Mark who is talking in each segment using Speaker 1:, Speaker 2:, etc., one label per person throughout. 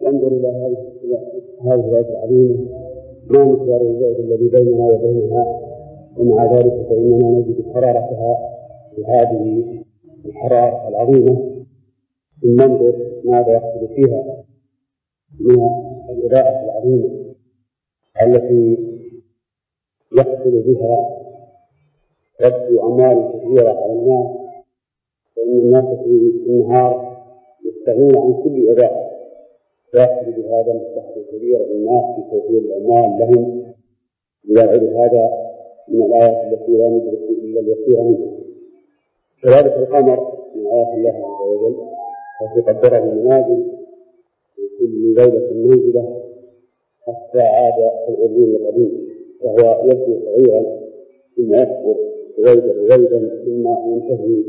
Speaker 1: انظر إلى هذه الآية العظيمة ما مقدار البعد الذي بيننا وبينها، ومع ذلك فإننا نجد حرارتها بهذه الحرارة العظيمة. ثم ننظر ماذا يحصل فيها من الإضاءة العظيمة التي يحصل بها رد أموال كثيرة على الناس، فإن الناس في النهار يستغنون عن كل إضاءة، يحصل بهذا مصلحة كبيرة للناس في توفير الأموال لهم. لذلك هذا من الآيات التي لا ندرك إلا اليسير منها. كذلك القمر من آيات الله عز وجل، التي قدره المنازل في كل ليلة منزلة حتى عاد الأرضين القديم، وهو يبدو صغيرا ثم يكبر رويدا ثم ينتهي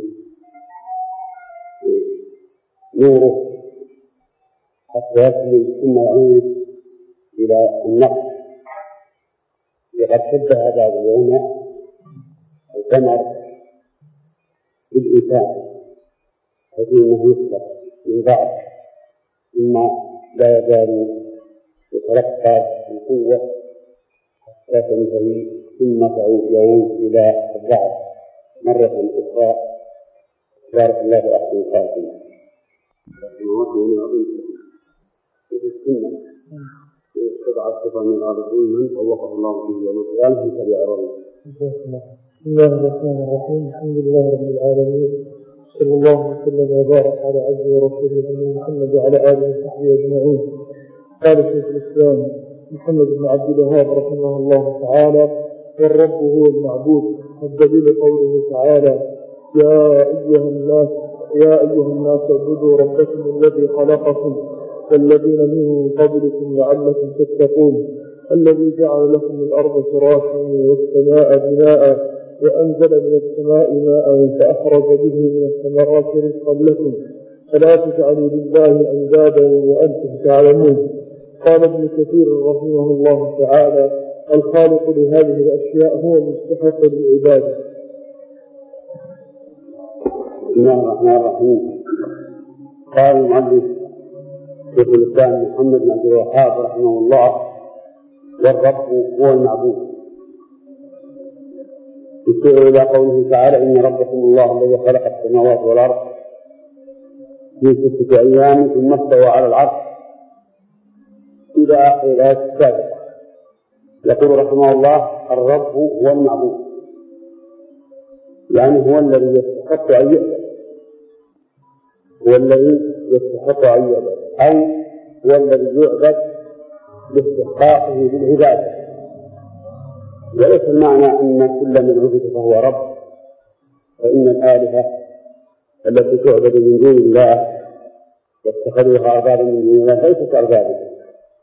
Speaker 1: نوره حتى يكمل ثم يعود إلى النقص. وقد شبه بعض العلماء القمر بالإنسان، فإنه يخلق من بعض ثم لا يزال يترقى بقوة حتى تنتهي ثم يعود إلى الضعف مرة أخرى. بارك الله أحسن الخالقين. استضعف صفة من العارضين من ووقف الله فيه يوم القيامة من تبع رأيه.
Speaker 2: بسم الله الرحمن الرحيم. الحمد لله رب العالمين، صلى الله وسلم وبارك على عبده ورسوله محمد وعلى آله وصحبه أجمعين. قال شيخ الإسلام محمد بن عبد الوهاب رحمه الله تعالى: والرب هو المعبود. والدليل قوله تعالى: يا أيها الناس اعبدوا ربكم الذي خلقكم والذين من قبلكم لعلكم تتقون، الذي جعل لكم الأرض فراشا والسماء بناء وأنزل من السماء ماء فأخرج به من الثمرات رزقا لكم فلا تجعلوا لله أندادا وأنتم تعلمون. قال ابن كثير رحمه الله تعالى: الخالق لهذه الأشياء هو المستحق للعبادة.
Speaker 1: بسم الله الرحمن الرحيم. قال المؤلف شيخ الإسلام محمد بن عبد الوهاب رحمه الله: والرب هو المعبود. يشير إلى قوله تعالى: إن ربكم الله الذي خلق السماوات والأرض في 6 أيام ثم استوى على العرش إلى آخر الآية السابقة. يقول رحمه الله: الرب هو المعبود، يعني هو الذي يستحق أن يعبد، هو الذي يستحق أن يعبد، أو هو الذي يعبد باستحقاقه بالعبادة. وليس المعنى أن كل من عبد فهو رب، فإن الآلهة التي تعبد من دون الله واتخذوها أربابا من دون الله ليست أربابا.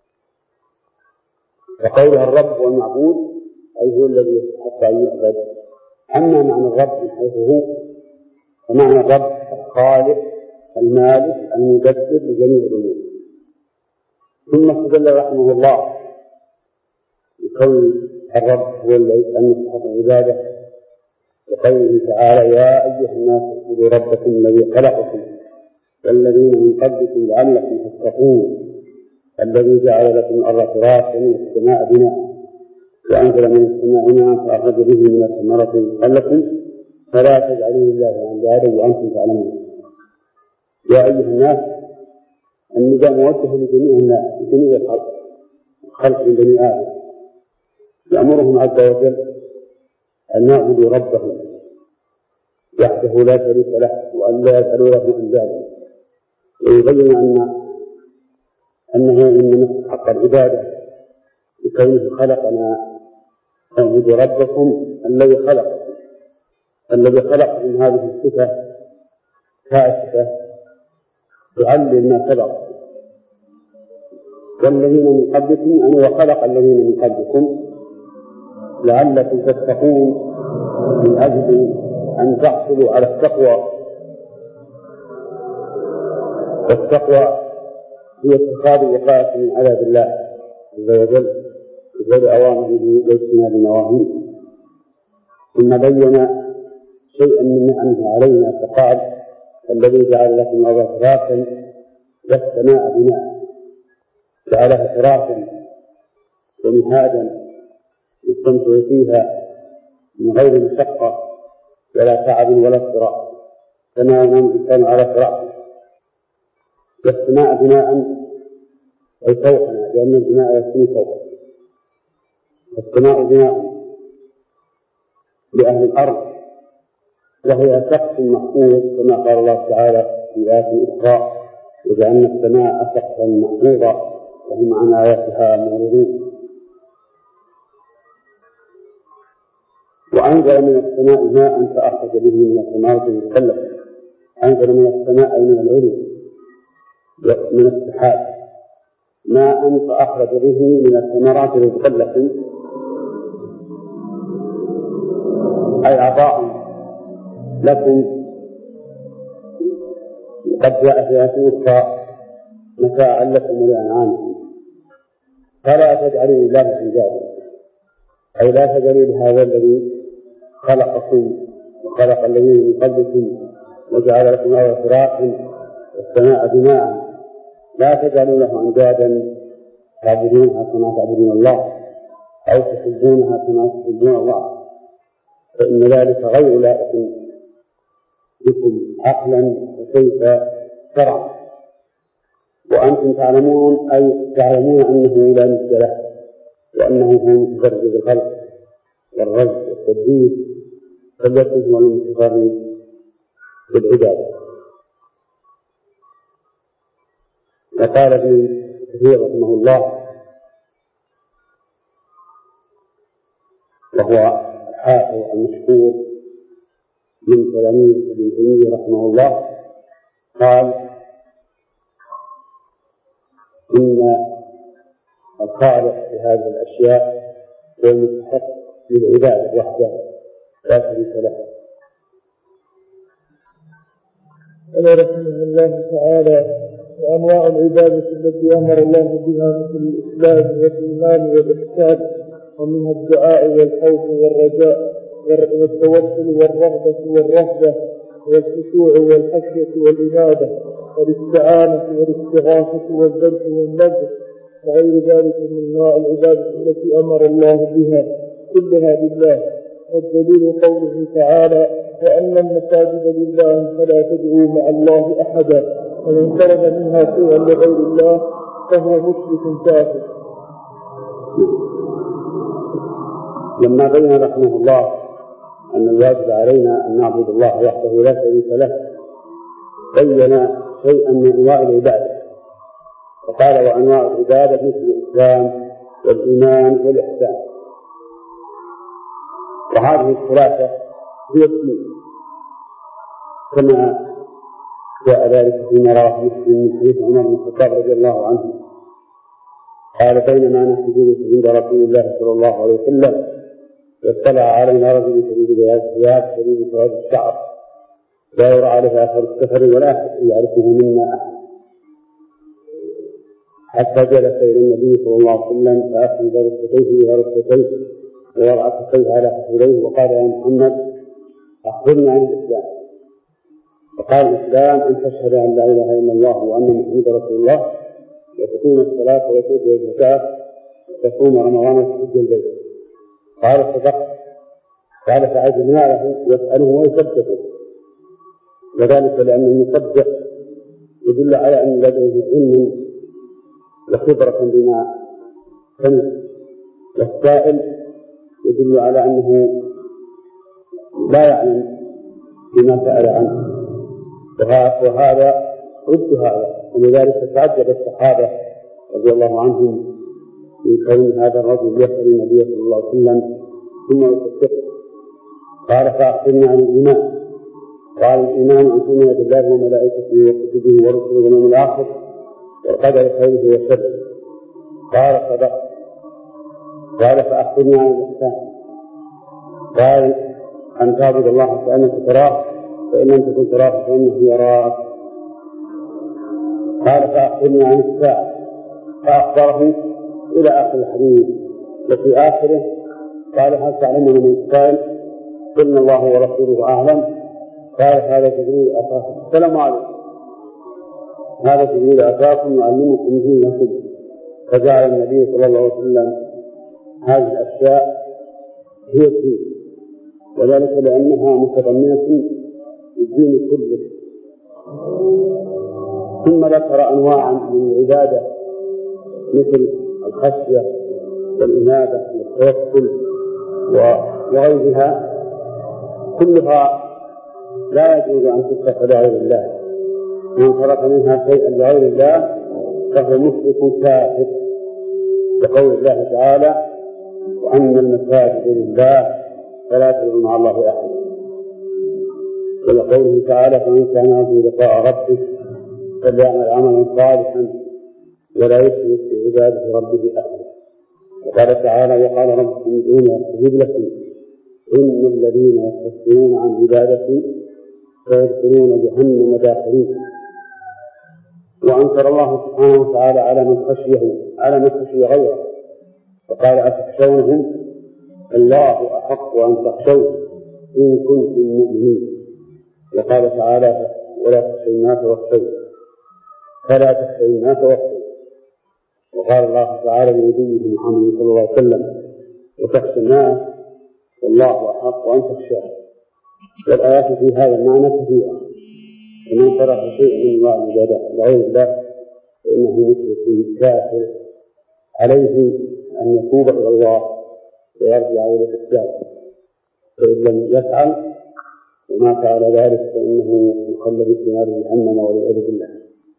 Speaker 1: فقولها الرب والمعبود أي هو الذي يستحق أن يعبد. أما معنى الرب من حيث هو، فمعنى الرب الخالق المالك المدبر لجميع الأمور. ثم استدل رحمه الله بقول الرب هو الذي يستحق العبادة بقوله تعالى: يا أيها الناس اعبدوا ربكم الذي خلقكم والذين من قبلكم لعلكم تتقون، الذي جعل لكم الأرض فراشا والسماء بناء وأنزل من السماء ماء فأخرج به من الثمرات رزقا لكم فلا تجعلوا لله أندادا وأنتم تعلمون. يا أيها الناس، النداء موجه لجميع الناس، لجميع الخلق من بني آدم، يأمرهم عز وجل أن يعبدوا ربهم وحده لا شريك له وأن لا يسألوا له أندادا، ويبين أنه إنما استحق العبادة بكونه خلقنا. اعبدوا ربكم الذي خلق من هذه الصفة كاشفة تعلم ما سبق، والذين من قبلكم يعني وخلق الذين من قبلكم لعلكم تتقون، من أجل أن تحصلوا على التقوى. والتقوى هي اتخاذ الوقاية من عذاب الله عز وجل بغير أوامره واجتناب نواهيه. ثم بين شيئا من نعمه علينا فقال: الذي جعل لكم الأرض فراشا والسماء بناء. جعلها فراشا ومهادا يستمتع فيها من غير مشقة ولا تعب ولا اضطراب، كما ينام الإنسان على فراشه. والسماء بناء أي فوقنا، لأن البناء يكون فوق. السماء بناء لأهل الأرض، وهي سقف محفوظ كما قال الله تعالى في آية الإسراء: وجعلنا السماء سقفا محفوظا وهم عن آياتها معرضون. وأنزل من السماء ماء فأخرج به من الثمرات المختلفة. أنزل من السماء أي من العلو من السحاب ماء فأخرج به من الثمرات المختلفة، أي عطاء لكم قد جاء في آية أخرى متاعا لكم ولأنعامكم فلا تجعلوا لله أندادا، أي لا تجعلوا لهذا الذي خلقكم وخلق الذين من قبلكم وجعل لكم الأرض فراشا والسماء بناء، لا تجعلوا له أندادا تعبدونها كما تعبدون الله أو تحبونها كما تحبون الله، فإن ذلك غير لائق بكم عقلا وكيف شرعا. وأنتم تعلمون أي تعلمون أنه لا مثل له، وأنه هو متفرد بالخلق والرزق والتدبير، فليكن هو المتفرد بالعبادة. وقال ابن كثير رحمه الله، وهو الحافظ المشهور من تلاميذ ابن تيمية رحمه الله، قال: إن الخالق لهذه الأشياء هو المستحق للعبادة وحده لا شريك له.
Speaker 2: قال رحمه الله تعالى: وأنواع العبادة التي أمر الله بها مثل الإسلام والإيمان والإحسان، ومنها الدعاء والخوف والرجاء والتوكل والرغبة والرهبة والخشوع والخشية والإنابة والاستعانة والاستغاثة والذبح والنذر وغير ذلك من أنواع العبادة التي أمر الله بها كلها لله. والدليل قوله تعالى: وأن المساجد لله فلا تدعوا مع الله أحدا، ومن فرض منها شيئا لغير الله فهو مشرك كافر.
Speaker 1: لما بين رحمه الله أن الواجب علينا أن نعبد الله وحده لا شريك له، بين شيئا من أنواع العبادة، فقال: وأنواع العبادة مثل الإسلام والإيمان والإحسان. وهذه الثلاثة هي الدين، كما جاء ذلك فيما رواه مسلم من حديث عمر بن الخطاب رضي الله عنه قال: بينما نحن جلوس عند رسول الله صلى الله عليه وسلم واطلع علينا رجل شديد بياض الثياب شديد سواد الشعر لا يرى عليه اثر السفر ولا يعرفه منا احد، حتى جلس الى النبي صلى الله عليه وسلم فاسند ركبتيه الى ركبتيه ووضع كفيه على فخذيه وقال: يا محمد اخبرني عن الاسلام. فقال: الاسلام ان تشهد ان لا اله الا الله وان محمدا رسول الله، وتقيم الصلاه وتؤتي الزكاه وتصوم رمضان وتحج البيت. قال: صدقت. قال: فعجبنا له يسأله ويصدقه، وذلك لأن المصدق يدل على أن لديه علم وخبرة بما سمع، والسائل يدل على أنه لا يعلم بما سأل عنه، وهذا ضد هذا. ولذلك تعجب الصحابة رضي الله عنهم من كون هذا الرجل يسأل النبي صلى الله عليه وسلم ثم يصدقه. قال: فأخبرنا عن الإيمان. قال: الإيمان أن تؤمن بالله وملائكته وكتبه ورسله واليوم الآخر والقدر خيره وشره. قال: صدقت. قال: فأخبرنا عن الإحسان. قال: أن تعبد الله كأنك تراه فإن لم تكن تراه فإنه يراك. قال: فأخبرني عن الساعة. فأخبره إلى آخر الحديث. وفي آخره قال: هل تعلمون من السائل؟ قلنا: الله ورسوله أعلم. قال: هذا جبريل أتاكم. السلام عليكم. هذا جبريل أتاكم يعلمكم دينكم فجعل النبي صلى الله عليه وسلم هذه الأشياء هي الدين، وذلك لأنها متضمنة الدين كله. ثم ذكر أنواعا من العبادة مثل الخشية والإنابة والتوكل وغيرها، كلها لا يجوز أن تصرف لغير الله. من صرف منها شيئا لغير الله فهو مشرك كافر، بقول الله تعالى: وأن المساجد لله فلا تدعوا مع الله أحدا. ولقوله تعالى: فمن كان يرجو لقاء ربه فليعمل عملا صالحا ولا يشرك بعبادة ربه أحدا. وقال تعالى: وقال ربكم ادعوني أستجب لكم إن الذين يستكبرون عن عبادتي سيدخلون جهنم داخلين. وأنكر الله سبحانه وتعالى على من خشي غيره، فقال: أتخشونهم؟ الله أحق أن تخشوه إن كنتم مؤمنين. وقال تعالى: ولا تخشوا الناس واخشوا فلا تخشوا الناس واخشوا. وقال الله تعالى لنبيه محمد صلى الله عليه وسلم: وتخشى الناس والله أحق أن تخشاه. والآيات في هذا المعنى كثيرة، ومن صرف شيء من الله العبادة لغير الله فإنه مشرك كافر، عليه أن يتوب إلى الله ويرجع إلى الإسلام، فإن لم يفعل ومات على ذلك فإنه يخلد في نار جهنم والعياذ بالله.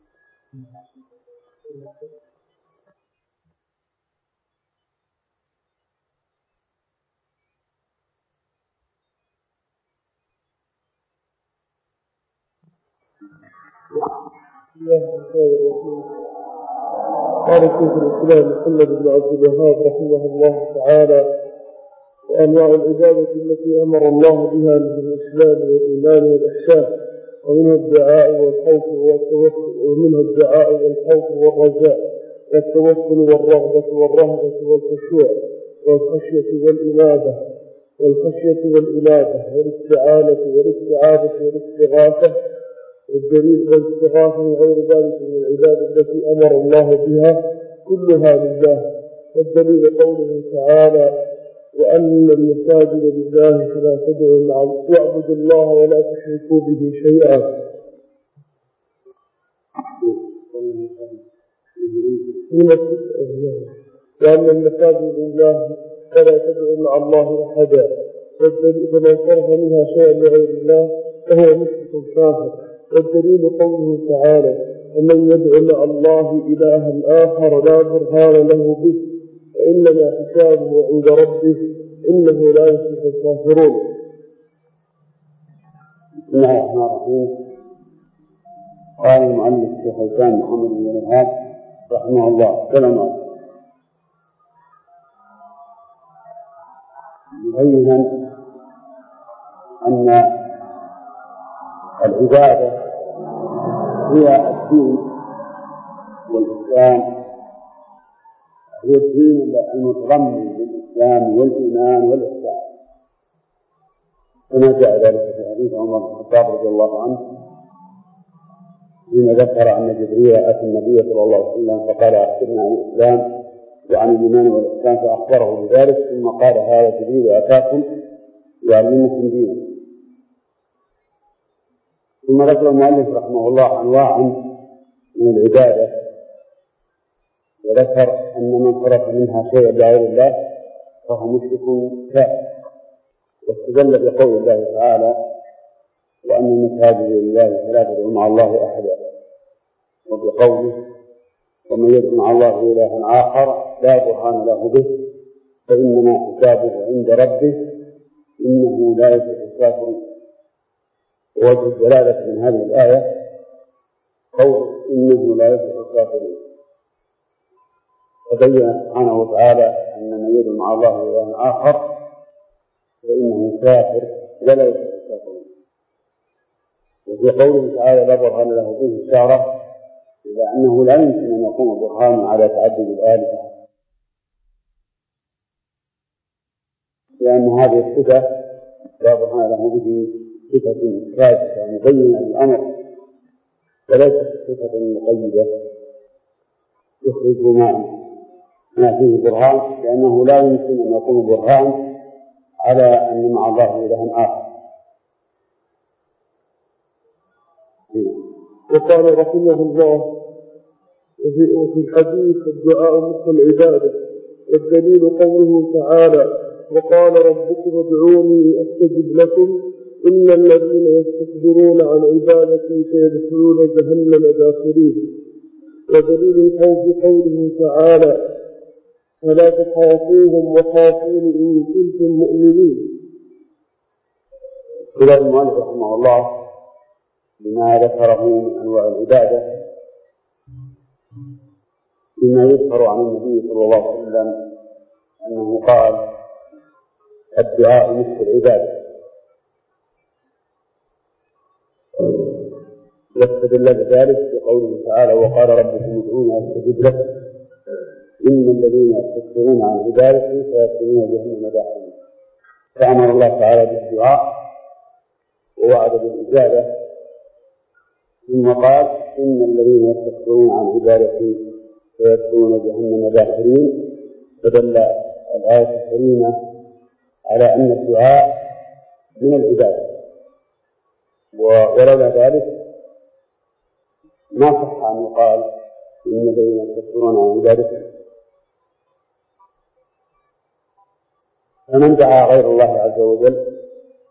Speaker 2: قال شيخ الإسلام محمد بن عبد الوهاب رحمه الله تعالى: وأنواع العبادة التي أمر الله بها من الإسلام والإيمان والإحسان، ومنها الدعاء والخوف والتوكل، ومنها الدعاء والخوف والرجاء والتوكل والرغبة والرهبة والخشوع والخشية والإنابة والاستعانة والاستعاذة والاستغاثة والدليل والاستغاثة وغير ذلك من العبادة التي أمر الله بها كلها لله. والدليل قوله تعالى: وأن المساجد لله فلا تدعوا مع الله واعبدوا الله ولا تشركوا به شيئا. وأن المساجد لله فلا تدعوا مع الله أحدا. والدليل فمن صرف منها شيئا لغير الله فهو مشرك كافر. والدليل قوله تعالى: ومن يدعو مع الله إلها آخر لا برهان له به فإنما حسابه عند ربه إنه لا يفلح الكافرون.
Speaker 1: بسم الله الرحمن الرحيم. قال المؤلف الشيخ الإسلام محمد بن الوهاب رحمه الله كلمة مبينا أن العبادة هي الدين والإسلام، هي الدين المتضمن للإسلام والإيمان والإحسان، كما جاء ذلك في حديث عمر بن الخطاب رضي الله عنه حين ذكر أن جبريل أتى النبي صلى الله عليه وسلم فقال: أخبرنا عن الإسلام وعن الإيمان والإحسان، فأخبره بذلك، ثم قال: هذا جبريل أتاكم يعلمكم دينكم. ثم ذكر المؤلف رحمه الله أنواعا من العبادة، وذكر أن من صرف منها شيئا لغير الله فهو مشرك كافر، واستدل بقول الله تعالى: وأن المساجد لله فلا تدعوا مع الله أحدا، وبقوله: ومن يدعو مع الله إلها آخر لا برهان له به فإنما حسابه عند ربه إنه لا يفلح الكافرون. ووجه الدلالة من هذه الآية قول إنه لا يفلح الكافرون، فبين سبحانه وتعالى أن من يدعو مع الله إلها آخر فإنه كافر ولا يفلح الكافرون. وفي قوله تعالى: لا برهان له به إشارة إلى أنه لا يمكن أن يكون برهان على تعدد الآلهة، لأن هذه الصفة لا برهان له به صفة كاشفة مبينة للأمر، وليست صفة مقيدة تخرج ما فيه برهان، لأنه لا يمكن أن يكون برهان على أن مع الله إلها آخر.
Speaker 2: وقال رحمه الله: وفي الحديث الدعاء مثل العبادة، والدليل قوله تعالى: وقال ربكم ادعوني أستجب لكم إن الذين يستكبرون عن عبادتي سيدخلون جهنم داخرين. ودليل الخوف قوله تعالى: فلا تخافوهم وخافون إن كنتم مؤمنين.
Speaker 1: قال المؤلف رحمه الله بما ذكره من أنواع العبادة بما يذكر عن النبي صلى الله عليه وسلم أنه قال: الدعاء مثل العبادة. واستدل بذلك بقوله تعالى: وقال ربكم ادعوني أستجب لكم إن الذين يستكبرون عن عبادتي سيدخلون جهنم داخرين. فأمر الله تعالى بالدعاء ووعد بالإجابة، ثم قال: إن الذين يستكبرون عن عبادتي سيدخلون جهنم داخرين. فدل الآية الكريمة على أن الدعاء من العبادة، ولولا ذلك ما صح أن يقال إن الذين يستكبرون عن عبادته. فمن دعا غير الله عز وجل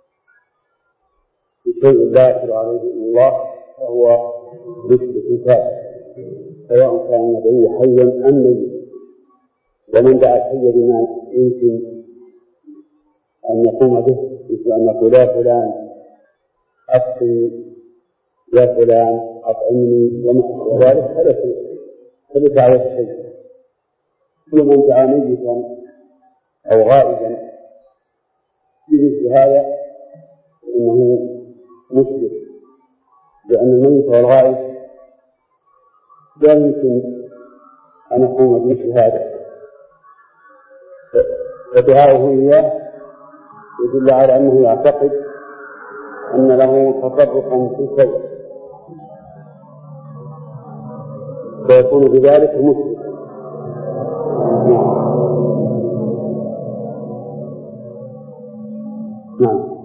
Speaker 1: بشيء لا يقدر عليه إلا الله فهو مشرك كافر، سواء كان يدعو حيا أم ميتا. ومن دعا الحي بما يمكن أن يقوم به، مثل أن يقول: يا فلان أسقني، يا فلان أطعمني، ومثل ذلك، فليس عليه شيء. ومن دعا ميتا أو غائبا بمثل هذا فإنه مشرك، لأن الميت والغائب لا يمكن أن يقوم بمثل هذا. فدعاؤه إياه يدل على أنه يعتقد أن له تصرفا في الكون، فيكون بذلك مسلما. نعم.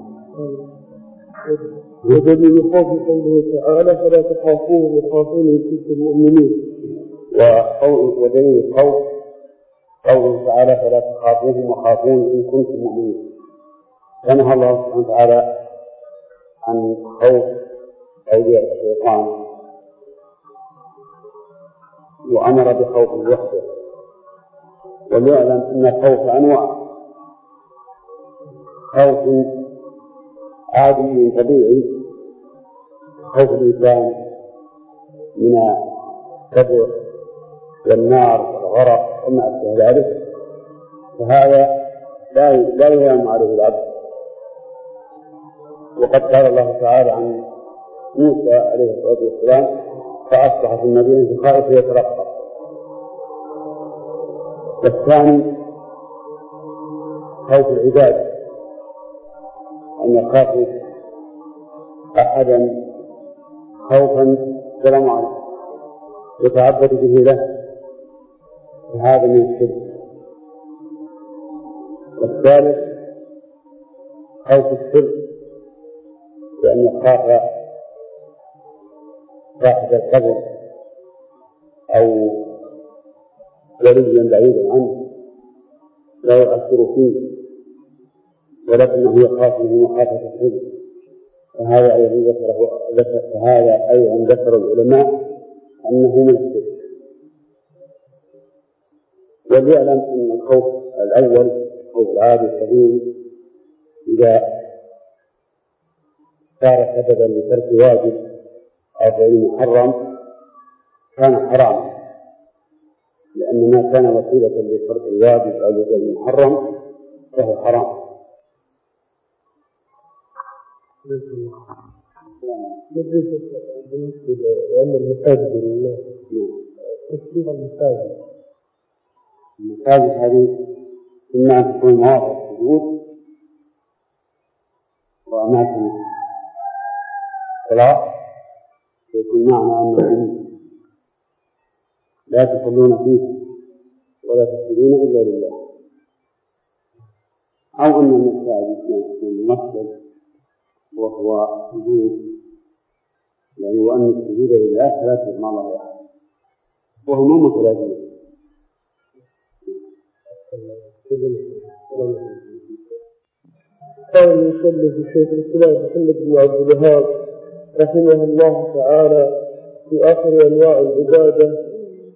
Speaker 2: ودليل الخوف قوله تعالى: فلا تخافوهم وخافون إن كنتم مؤمنين.
Speaker 1: ودليل الخوف قوله تعالى: فلا تخافوهم وخافون إن كنتم مؤمنين. فنهى الله سبحانه وتعالى عن خوف أولياء الشيطان، وأمر بخوف الوحدة. وليعلم أن الخوف أنواع: خوف عادي طبيعي، خوف الإنسان من الكبر والنار والغرق وما أشبه ذلك، فهذا لا يلام عليه العبد. وقد قال الله تعالى عن موسى عليه الصلاة والسلام: فأصبح في المدينة خائف يترقب. والثاني خوف العباد، أن يخاف أحدا خوفا سلام عليه يتعبد به له، فهذا من الشرك. والثالث خوف الشرك، بأن يخاف صاحب القبر أو وليا بعيدا عنه لا يؤثر فيه، ولكنه يخاف منه مخافة الحزن. فهذا أيضا ذكر العلماء أنه من الشرك. وليعلم أن الخوف الأول خوف العادي الطبيعي إذا صار سببا لترك واجب أو فعل محرم كان حراما، لأن ما كان وسيلة لترك الواجب أو لفعل المحرم فهو حرام.
Speaker 2: لأن المساجد لله تشبيه
Speaker 1: المساجد هذه إما أن تكون مواضع السجود وأماكن الصلاة، يكون معنى أن لا تصلون فيه ولا تسجدون إلا لله، أو أن المساجد الممثل وهو سجود، يعني وأن السجود لله فلا تسمع الله أحد، وهم متلازمون.
Speaker 2: قال المصنف الشيخ الإسلام محمد بن عبد الوهاب رحمه الله تعالى في آخر أنواع العبادة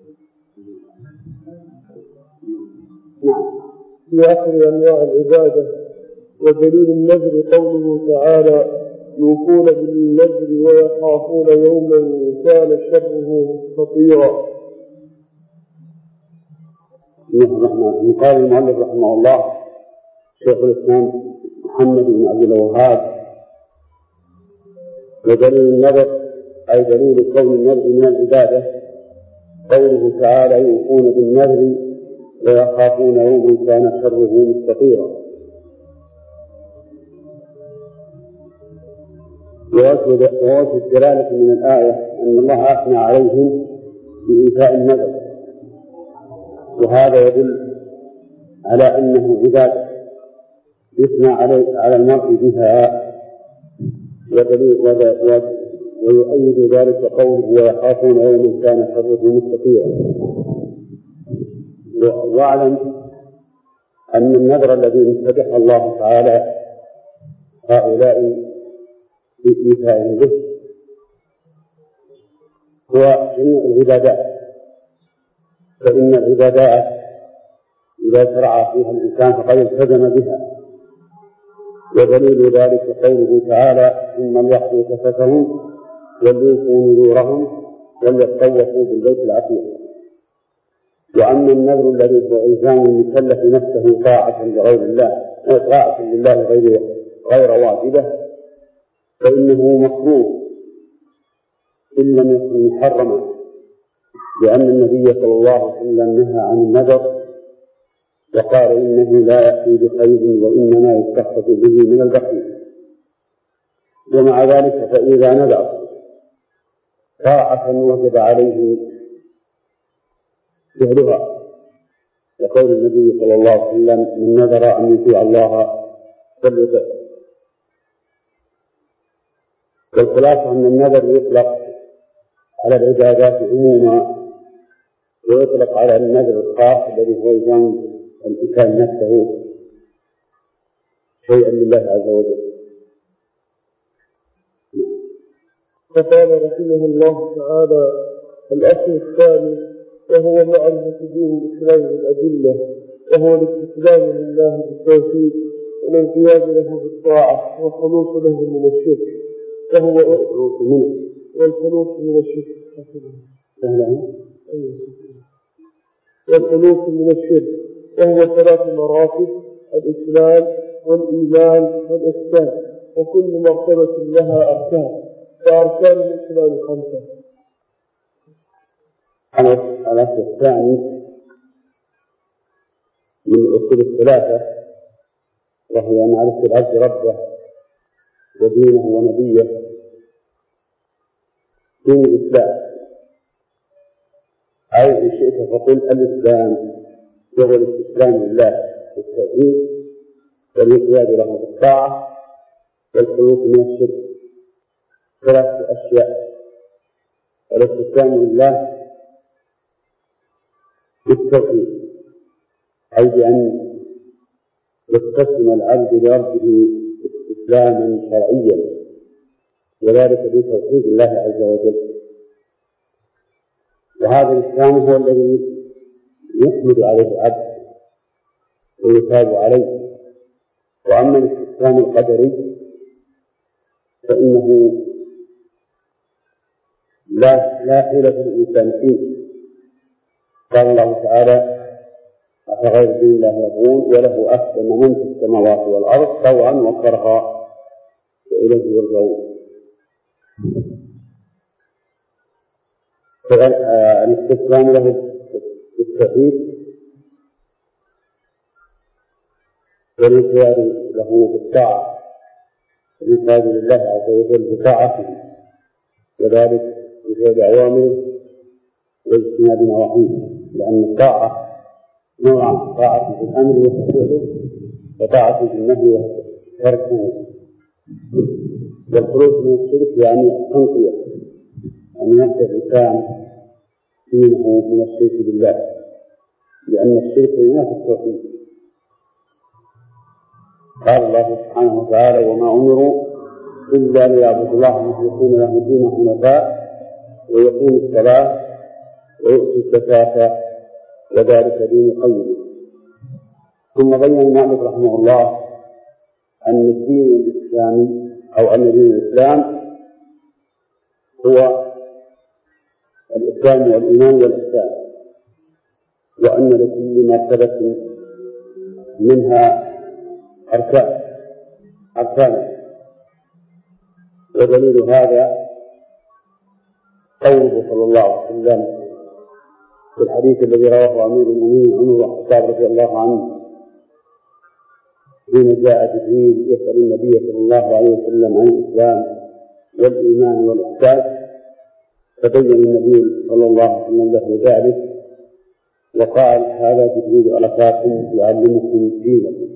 Speaker 2: ودليل النذر قوله تعالى يوفون بالنذر ويخافون يوما كان شره مستطيرا.
Speaker 1: قال المؤلف رحمه الله شيخ الإسلام محمد بن عبد الوهاب: ودليل النذر أي دليل كون النذر من العبادة قوله تعالى يوفون بالنذر ويخافون يوما كان شره مستطيرا. ووجه الدلالة من الآية أن الله أثنى عليهم بإيفاء النذر، وهذا يدل على أنه عبادة يثنى على المرء بها، ويؤيد ذلك قوله ويخافون يوما كان شره مستطيرا. واعلم أن النذر الذي امتدح الله تعالى هؤلاء في إيفائهم به هو جميع العبادات، فإن العبادات إذا شرع فيها الإنسان فقد التزم بها، ودليل ذلك قوله تعالى ثم ليقضوا تفثهم وليوفوا نذورهم وليطوفوا بالبيت العتيق. وأما النذر الذي هو إلزام المكلف نفسه طاعة لغير الله طاعة لله غير واجبة فإنه مكروه إن لم يكن محرما، لأن النبي صلى الله عليه وسلم نهى عن النذر وقال إنه لا يأتي بخير وإنما يستخفف به من البخيل. ومع ذلك فإذا نذر طاعة وجب عليه فعلها، لقول النبي صلى الله عليه وسلم من نذر أن يطيع الله فليطع. والخلاصة أن النذر يطلق على العبادات عموما، ويطلق على النذر الخاص الذي هو إلزام الإنسان نفسه شيئا لله عز وجل.
Speaker 2: فقال رحمه الله تعالى الأصل الثاني وهو معرفة دين الإسلام بالأدلة، وهو الاستسلام لله بالتوحيد والانقياد له بالطاعة والخلوص له من الشرك، وهو والخلوص من الشرك وهو 3 مراتب: الإسلام والإيمان والإحسان، وكل مرتبة لها أركان، فأركان الإسلام 5.
Speaker 1: الأصل الثاني من الأصول 3 وهي معرفة العبد ربه ودينه ونبيه. دين الإسلام أو إن شئت فقل الإسلام وهو الاستسلام لله بالتوحيد والانقياد له بالطاعة والخلوص من الشرك. 3 أشياء: الاستسلام لله بالتوحيد أي بأن يستسلم العبد لربه استسلاما شرعيا، وذلك بتوحيد الله عز وجل. وهذا الإسلام هو الذي يحمد عليه العبد ويثاب عليه. وأما الاستسلام القدري فإنه لا حيلة الإنسان فيه. قال الله تعالى أفغير دين الله يبغون وله أسلم من في السماوات والأرض طوعا وكرها وإليه يرجعون. الاستسلام له بالتوحيد والانقياد له بالطاعة، الانقياد لله عز وجل بطاعته، وذلك بفعل أوامره واجتناب نواهيه، لأن الطاعة نوعان: طاعة في الأمر وتفعيله، وطاعة في النهي وتركه. والخروج من الشرك يعني التنقية، أن ينقي الإنسان دينه من الشرك بالله، لأن الشرك ينافي التوحيد. قال الله سبحانه وتعالى: وما أمروا إلا ليعبدوا الله مخلصين له الدين حنفاء ويقيموا الصلاة ويؤتوا الزكاة وذلك دين القيم. ثم بين المؤلف رحمه الله أن الدين الإسلامي أو أن دين الإسلام هو الإسلام والإيمان والإحسان، وأن لكل مرتبة منها أركان. ودليل هذا قوله صلى الله عليه وسلم في الحديث الذي رواه أمير المؤمنين عمر بن الخطاب رضي الله عنه حين جاء جبريل يسأل النبي صلى الله عليه وسلم عن الإسلام والإيمان والإحسان، فبين النبي صلى الله عليه وسلم له ذلك وقال: هذا جبريل أتاكم يعلمكم دينكم.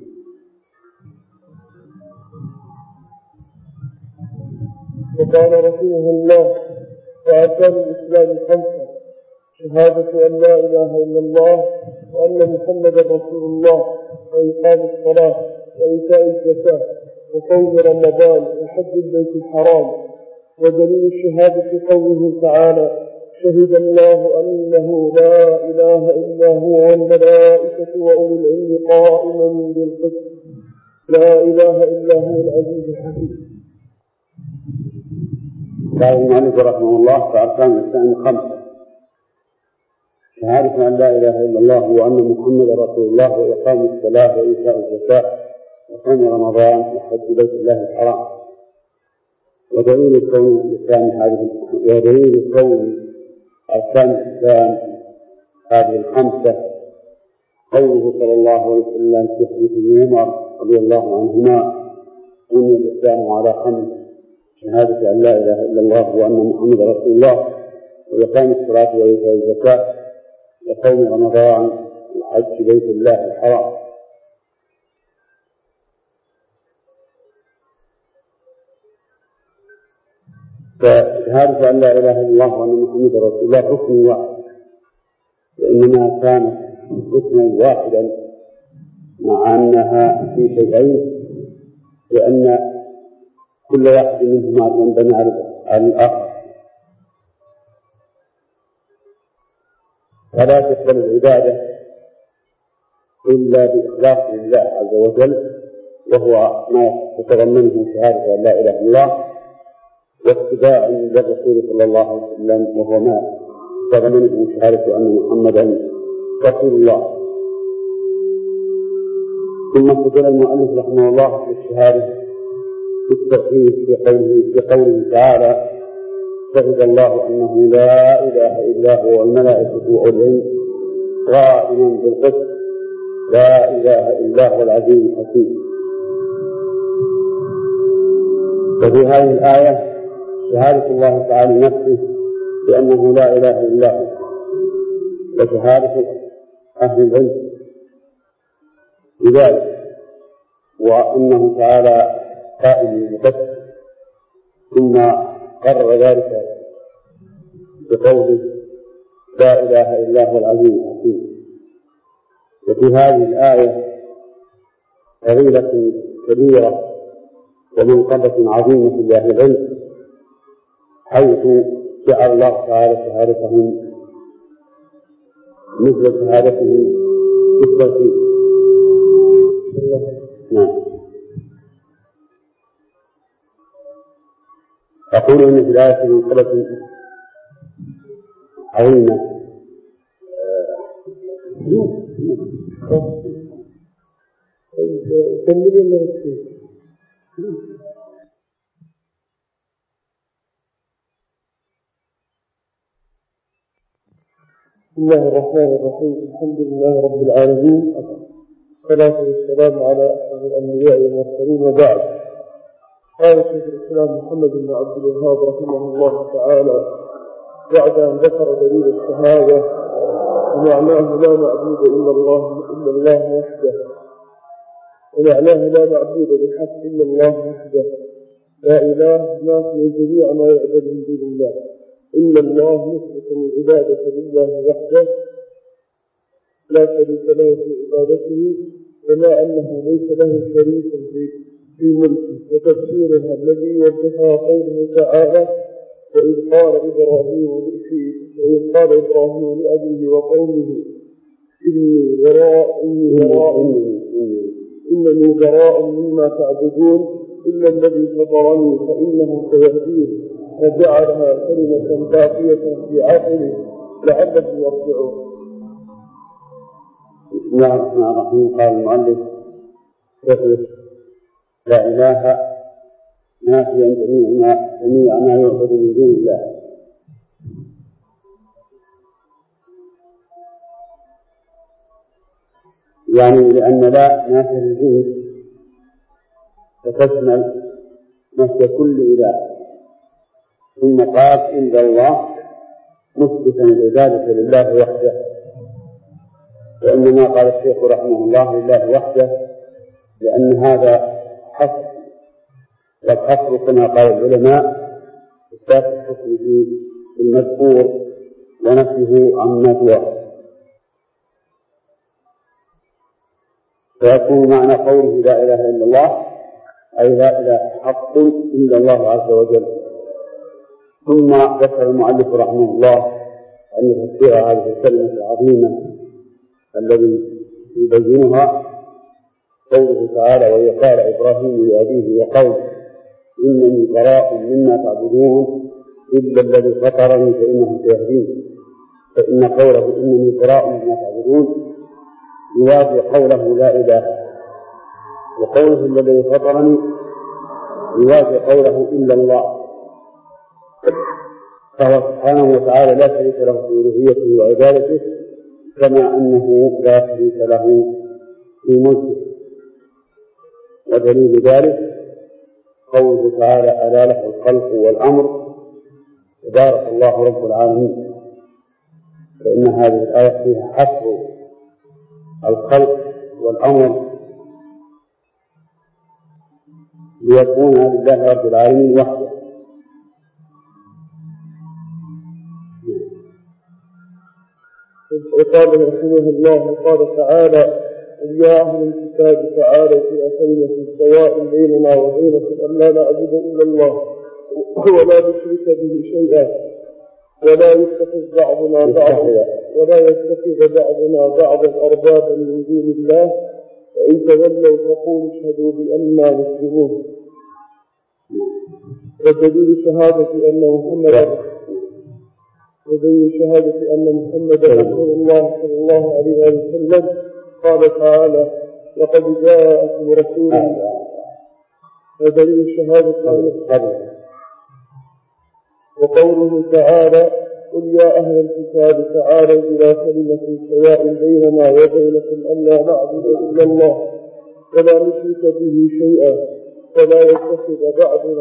Speaker 2: وقال رحمه الله: وأركان الإسلام 5: شهادة أن لا إله إلا الله وأن محمدا رسول الله، وإقام الصلاة، وإيتاء الزكاة، وصوم رمضان، وحج البيت الحرام. ودليل الشهادة قوله تعالى: شهد الله أنه لا إله إلا هو والملائكة وأولو العلم قائما بالقسط، لا إله إلا هو العزيز الحكيم.
Speaker 1: قال المؤلف رحمه الله: فأركان الإسلام 5: شهادة أن لا إله إلا الله وأن محمدا رسول الله، وإقام الصلاة، وإيتاء الزكاة، وصوم رمضان، وحج بيت الله الحرام. ودليل كون أركان الإسلام هذه 5 قوله صلى الله عليه وسلم في حديث ابن عمر رضي الله عنهما: بني الإسلام على 5: شهادة أن لا إله إلا الله وأن محمدا رسول الله، وإقام الصلاة، وإيتاء الزكاة، وصوم رمضان، وحج بيت الله الحرام. فشهادة أن لا إله إلا الله وأن محمدا رسول الله ركن واحد، وإنما كانت ركنا واحدا مع أنها في شيئين، لأن كل واحد منهما ينبني على الآخر. فلا تقبل العبادة إلا بإخلاص لله عز وجل، وهو ما تتضمنه شهادة أن لا إله إلا الله، واتباع للرسول صلى الله عليه وسلم، وهو ما تتضمنه شهادة أن محمدا رسول الله. ثم استدل المؤلف رحمه الله في الشهادة بالتوحيد في قوله تعالى: شهد الله أنه لا إله إلا هو والملائكة وأولو العلم قائما بالقسط، لا إله إلا هو العزيز الحكيم. وفي هذه الآية شهادة الله تعالى نفسه بأنه لا إله إلا هو، وشهادة أهل العلم بذلك، وأنه تعالى قائم بقسط. ثم قرر ذلك بقوله: لا إله إلا هو العزيز الحكيم. وفي هذه الآية فضيلة كبيرة ومنقبة عظيمة لأهل العلم، حيث جعل الله تعالى شهادتهم مثل شهادتهم بالتوحيد. نعم. أقول إن في الآية منقبة عظيمة.
Speaker 2: بسم الله الرحمن الرحيم. الحمد لله رب العالمين، والصلاة والسلام على أشرف الأنبياء والمرسلين، وبعد. قال شيخ الإسلام محمد بن عبد الوهاب رحمه الله تعالى بعد أن ذكر دليل الشهادة ومعناه لا معبود إلا الله وحده، ومعناه لا معبود بحق إلا الله وحده، لا إله نافي جميع ما يعبد من دون الله إلا الله، مثبت العبادة لله وحده لا شريك له في عبادته، كما أنه ليس له شريك في ملكه. وتفسيرها الذي وضحها قوله تعالى: وإذ قال إبراهيم لأبيه وقومه إنني براء مما تعبدون إلا الذي فطرني فإنه سيهدين، وجعلها كلمة باقية في عقله لعلهم يرجعون.
Speaker 1: بسم الله الرحمن الرحيم. قال المؤلف: لا إله نافيا جميع ما يعبد من دون الله. يعني لأن لا نافية للجنس فتشمل نفي كل إله، ثم قال إلا الله مثبتا العبادة لله وحده. وإنما قال الشيخ رحمه الله لله وحده لأن هذا حصر، والحصر كما قال العلماء إثبات الحكم في المذكور ونفيه عما سواه. فيكون معنى قوله لا إله إلا الله أي لا إله حق إلا الله عز وجل. ثم ذكر المؤلف رحمه الله أن تفسير هذه الكلمة العظيمة الذي يبينها قوله تعالى: وإذ قال إبراهيم لأبيه وقومه إنني براء مما تعبدون إلا الذي فطرني فإنه سيهدين. فإن قوله إنني براء مما تعبدون يوافي قوله لا إله، وقوله الذي فطرني يوافي قوله إلا الله. فهو سبحانه وتعالى لا شريك له في ألوهيته وعبادته، كما أنه لا شريك له في ملكه. ودليل ذلك قوله تعالى: ألا له الخلق والأمر تبارك الله رب العالمين. فإن هذه الآية فيها حصر الخلق والأمر ليكون لله رب العالمين وحده.
Speaker 2: وقال رحمه الله قال تعالى: يا أهل الكتاب تعالوا إلى كلمة سواء بيننا وبينكم أن لا نعبد إلا الله ولا نشرك به شيئا ولا يتخذ بعضنا بعضا أربابا من دون الله، فإن تولوا فقولوا اشهدوا بأننا مسلمون. ودليل شهادة أن محمدا رسول الله صلى الله عليه وسلم قال تعالى: لقد جاءكم رسول. ودليل شهادة وقوله تعالى: قل يا أهل الكتاب تعالوا إلى كلمة سواء بيننا وبينكم أن لا نعبد إلا الله ولا نشرك به شيئا ولا يتخذ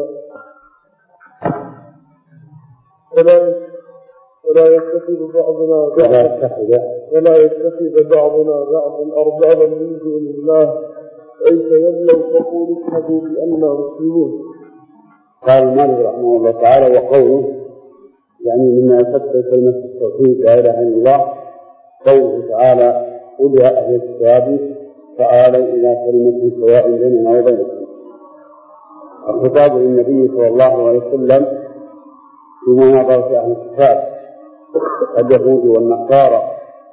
Speaker 2: بعضنا بعضا أربابا من دون الله، فإن تولوا فقولوا اشهدوا بأننا مسلمون.
Speaker 1: قال المؤلف رحمه الله تعالى: وقوله يعني مما يفسر كلمة التوحيد لا إله إلا الله قوله تعالى: قل يا أهل الكتاب تعالوا إلى كلمة سواء بيننا وبينكم. الخطاب للنبي صلى الله عليه وسلم في مناظرة أهل الكتاب اليهود والنصارى: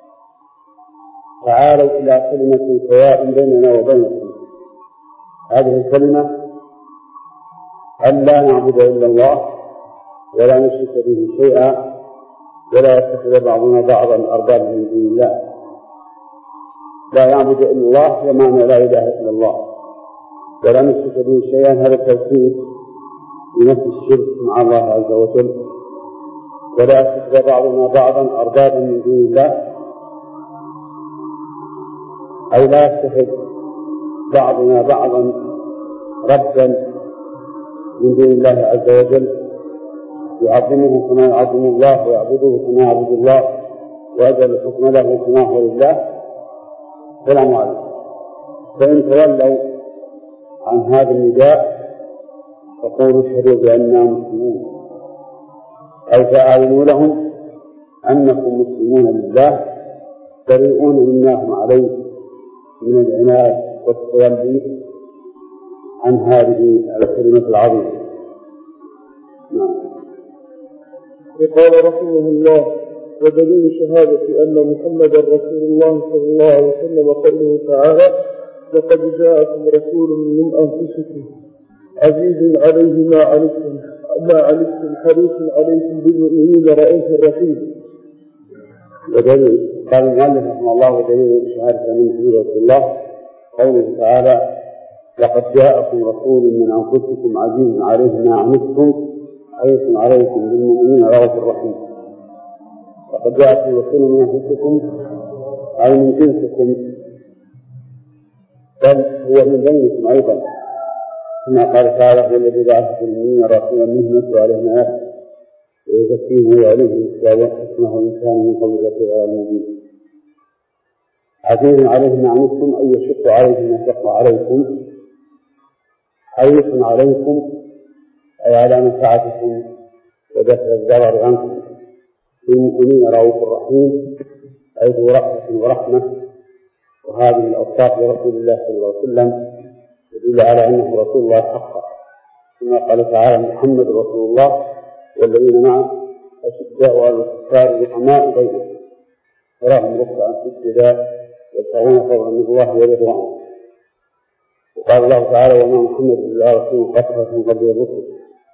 Speaker 1: تعالوا إلى كلمة سواء بيننا وبينكم. هذه الكلمة أن لا نعبد إلا الله ولا نشرك به شيئا ولا يتخذ بعضنا بعضا أربابا من دون الله. لا نعبد إلا الله ومعنى لا إله إلا الله، ولا نشرك به شيئا هذا التوحيد بنفس الشرك مع الله عز وجل. ولا يتخذ بعضنا بعضا أربابا من دون الله، أي لا يتخذ بعضنا بعضا ربا من دون الله عز وجل يعظمه كما يعظم الله ويعبده كما يعبد الله وأجل الحكم له كما هو لله فلا معلم. فإن تولوا عن هذا النداء فقولوا اشهدوا بأننا مسلمون، أي فأعلنوا لهم أنكم مسلمون لله بريئون مما هم عليه من العناد والتولي عن هذه الكلمة العظيمة.
Speaker 2: وقال رحمه الله: ودليل شهادة أن محمدا رسول الله صلى الله عليه وسلم قوله تعالى: لقد جاءكم رسول من أنفسكم عزيز عليه ما عنتم حريص عليكم بالمؤمنين رؤوف رحيم.
Speaker 1: ودليل قال المؤلف رحمه الله: ودليل شهادة أن محمدا رسول الله قوله تعالى: لقد جاءكم رسول من أنفسكم عزيز عليه ما عنتم حريص عليكم بالمؤمنين رؤوف رحيم. لقد جاءكم رسول من أنفسكم أي من جنسكم، بل هو من بينكم أيضا، كما قال تعالى: هو الذي بعث في المؤمنين رسولا منهم يتلو عليهم آياته ويزكيهم ويعلمهم الكتاب والحكمة وإن كانوا من قبل لفي ضلال مبين. عزيز عليهم ما عنتم أي يشق عليهم ويشق عليكم، حريص عليكم أي على منفعتكم ودفع الضرر عنكم، بالمؤمنين رؤوف رحيم أي ذو رحمة ورحمة. وهذه الأوصاف لرسول الله صلى الله عليه وسلم تدل على أنه رسول الله حقا، كما قال تعالى: محمد رسول الله والذين معه أشداء على الكفار رحماء بينهم تراهم ركعا سجدا يبتغون فضلا من الله ورضوانه. وقال الله تعالى: وما محمد إلا رسول قد خلت من قبله الرسل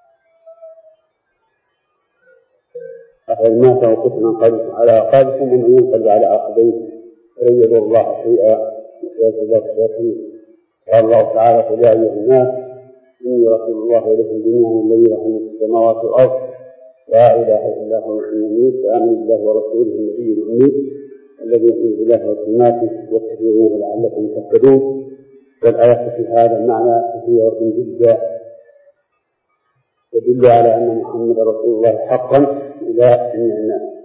Speaker 1: أفإن مات أو قتل انقلبتم على أعقابكم ومن ينقلب على عقبيه فلن يضر الله شيئا وسيجزي الله الشاكرين. قال الله تعالى: قل يا أيها الناس إني رسول الله إليكم جميعا الذي له ملك السماوات والأرض لا إله إلا هو يحيي ويميت فآمنوا بالله ورسوله النبي الأمي الذي يؤمن بالله وكلماته واتبعوه لعلكم تهتدون. والآية في هذا المعنى كثيرة جدا تدل على أن محمد رسول الله حقا إلى جميع الناس.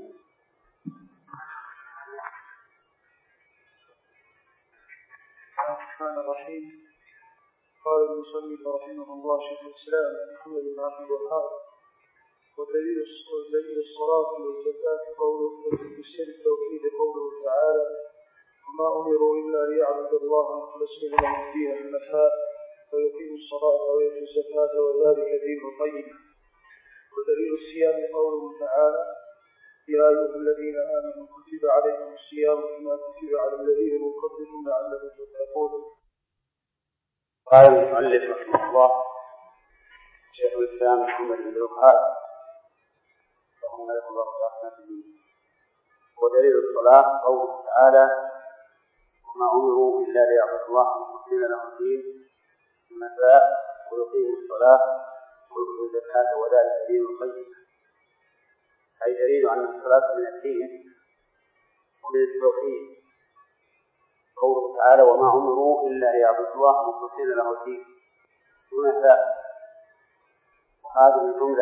Speaker 2: الرحمن الرحيم. قال المصنف رحمه الله شيخ الإسلام محمد بن عبد الوهاب: ودليل الصلاة والزكاة قوله في التوحيد قوله تعالى: وما أمروا إلا ليعبدوا الله مخلصين له الدين حنفاء ويقيموا الصلاة ويؤتوا الزكاة وذلك دين القيم. ودليل الصيام قوله تعالى: يا أيها الذين آمنوا كتب عليكم الصيام كما كتب على الذين من قبلكم لعلكم تتقون.
Speaker 1: قال المؤلف رحمه الله شيخ الإسلام محمد بن الوهاب رحمه الله رحمته: ودليل الصلاة قوله تعالى: وما أمروا إلا ليعبدوا الله مخلصين له الدين حنفاء ويقيموا الصلاة ويؤتوا الزكاة وذلك دين القيم. أي دليل أن الصلاة من الدين ومن التوحيد. قوله تعالى: وما أمروا إلا ليعبدوا الله مخلصين له الدين حنفاء، وهذه الجملة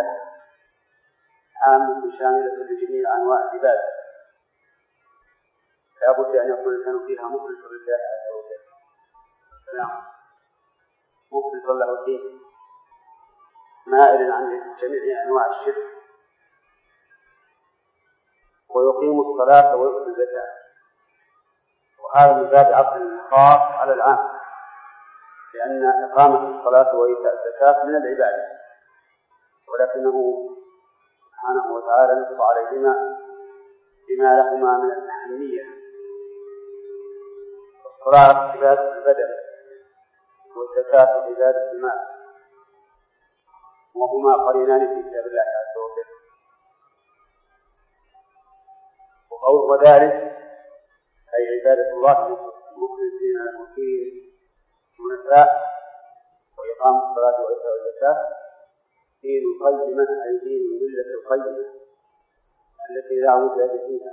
Speaker 1: عامة شاملة لجميع أنواع العبادة، لا بد أن يكون الإنسان فيها مخلص لله عز وجل، مخلص له الدين مائل عن جميع أنواع الشرك، ويقيم الصلاة ويؤتي الزكاة. وهذا من باب عطف الخاص على العام، لأن إقامة الصلاة وإيتاء الزكاة من العبادة، ولكنه سبحانه وتعالى نص عليهما بما لهما من الأهمية. الصلاة عبادة البدن والزكاة عبادة المال، وهما قرينان في كتاب الله عز وجل. وذلك أي عبادة الله مخلصين له الدين حنفاء وإقام الصلاة وإيتاء الزكاة دين قيمة أي دين الملة القيمة التي لا عوجاج فيها،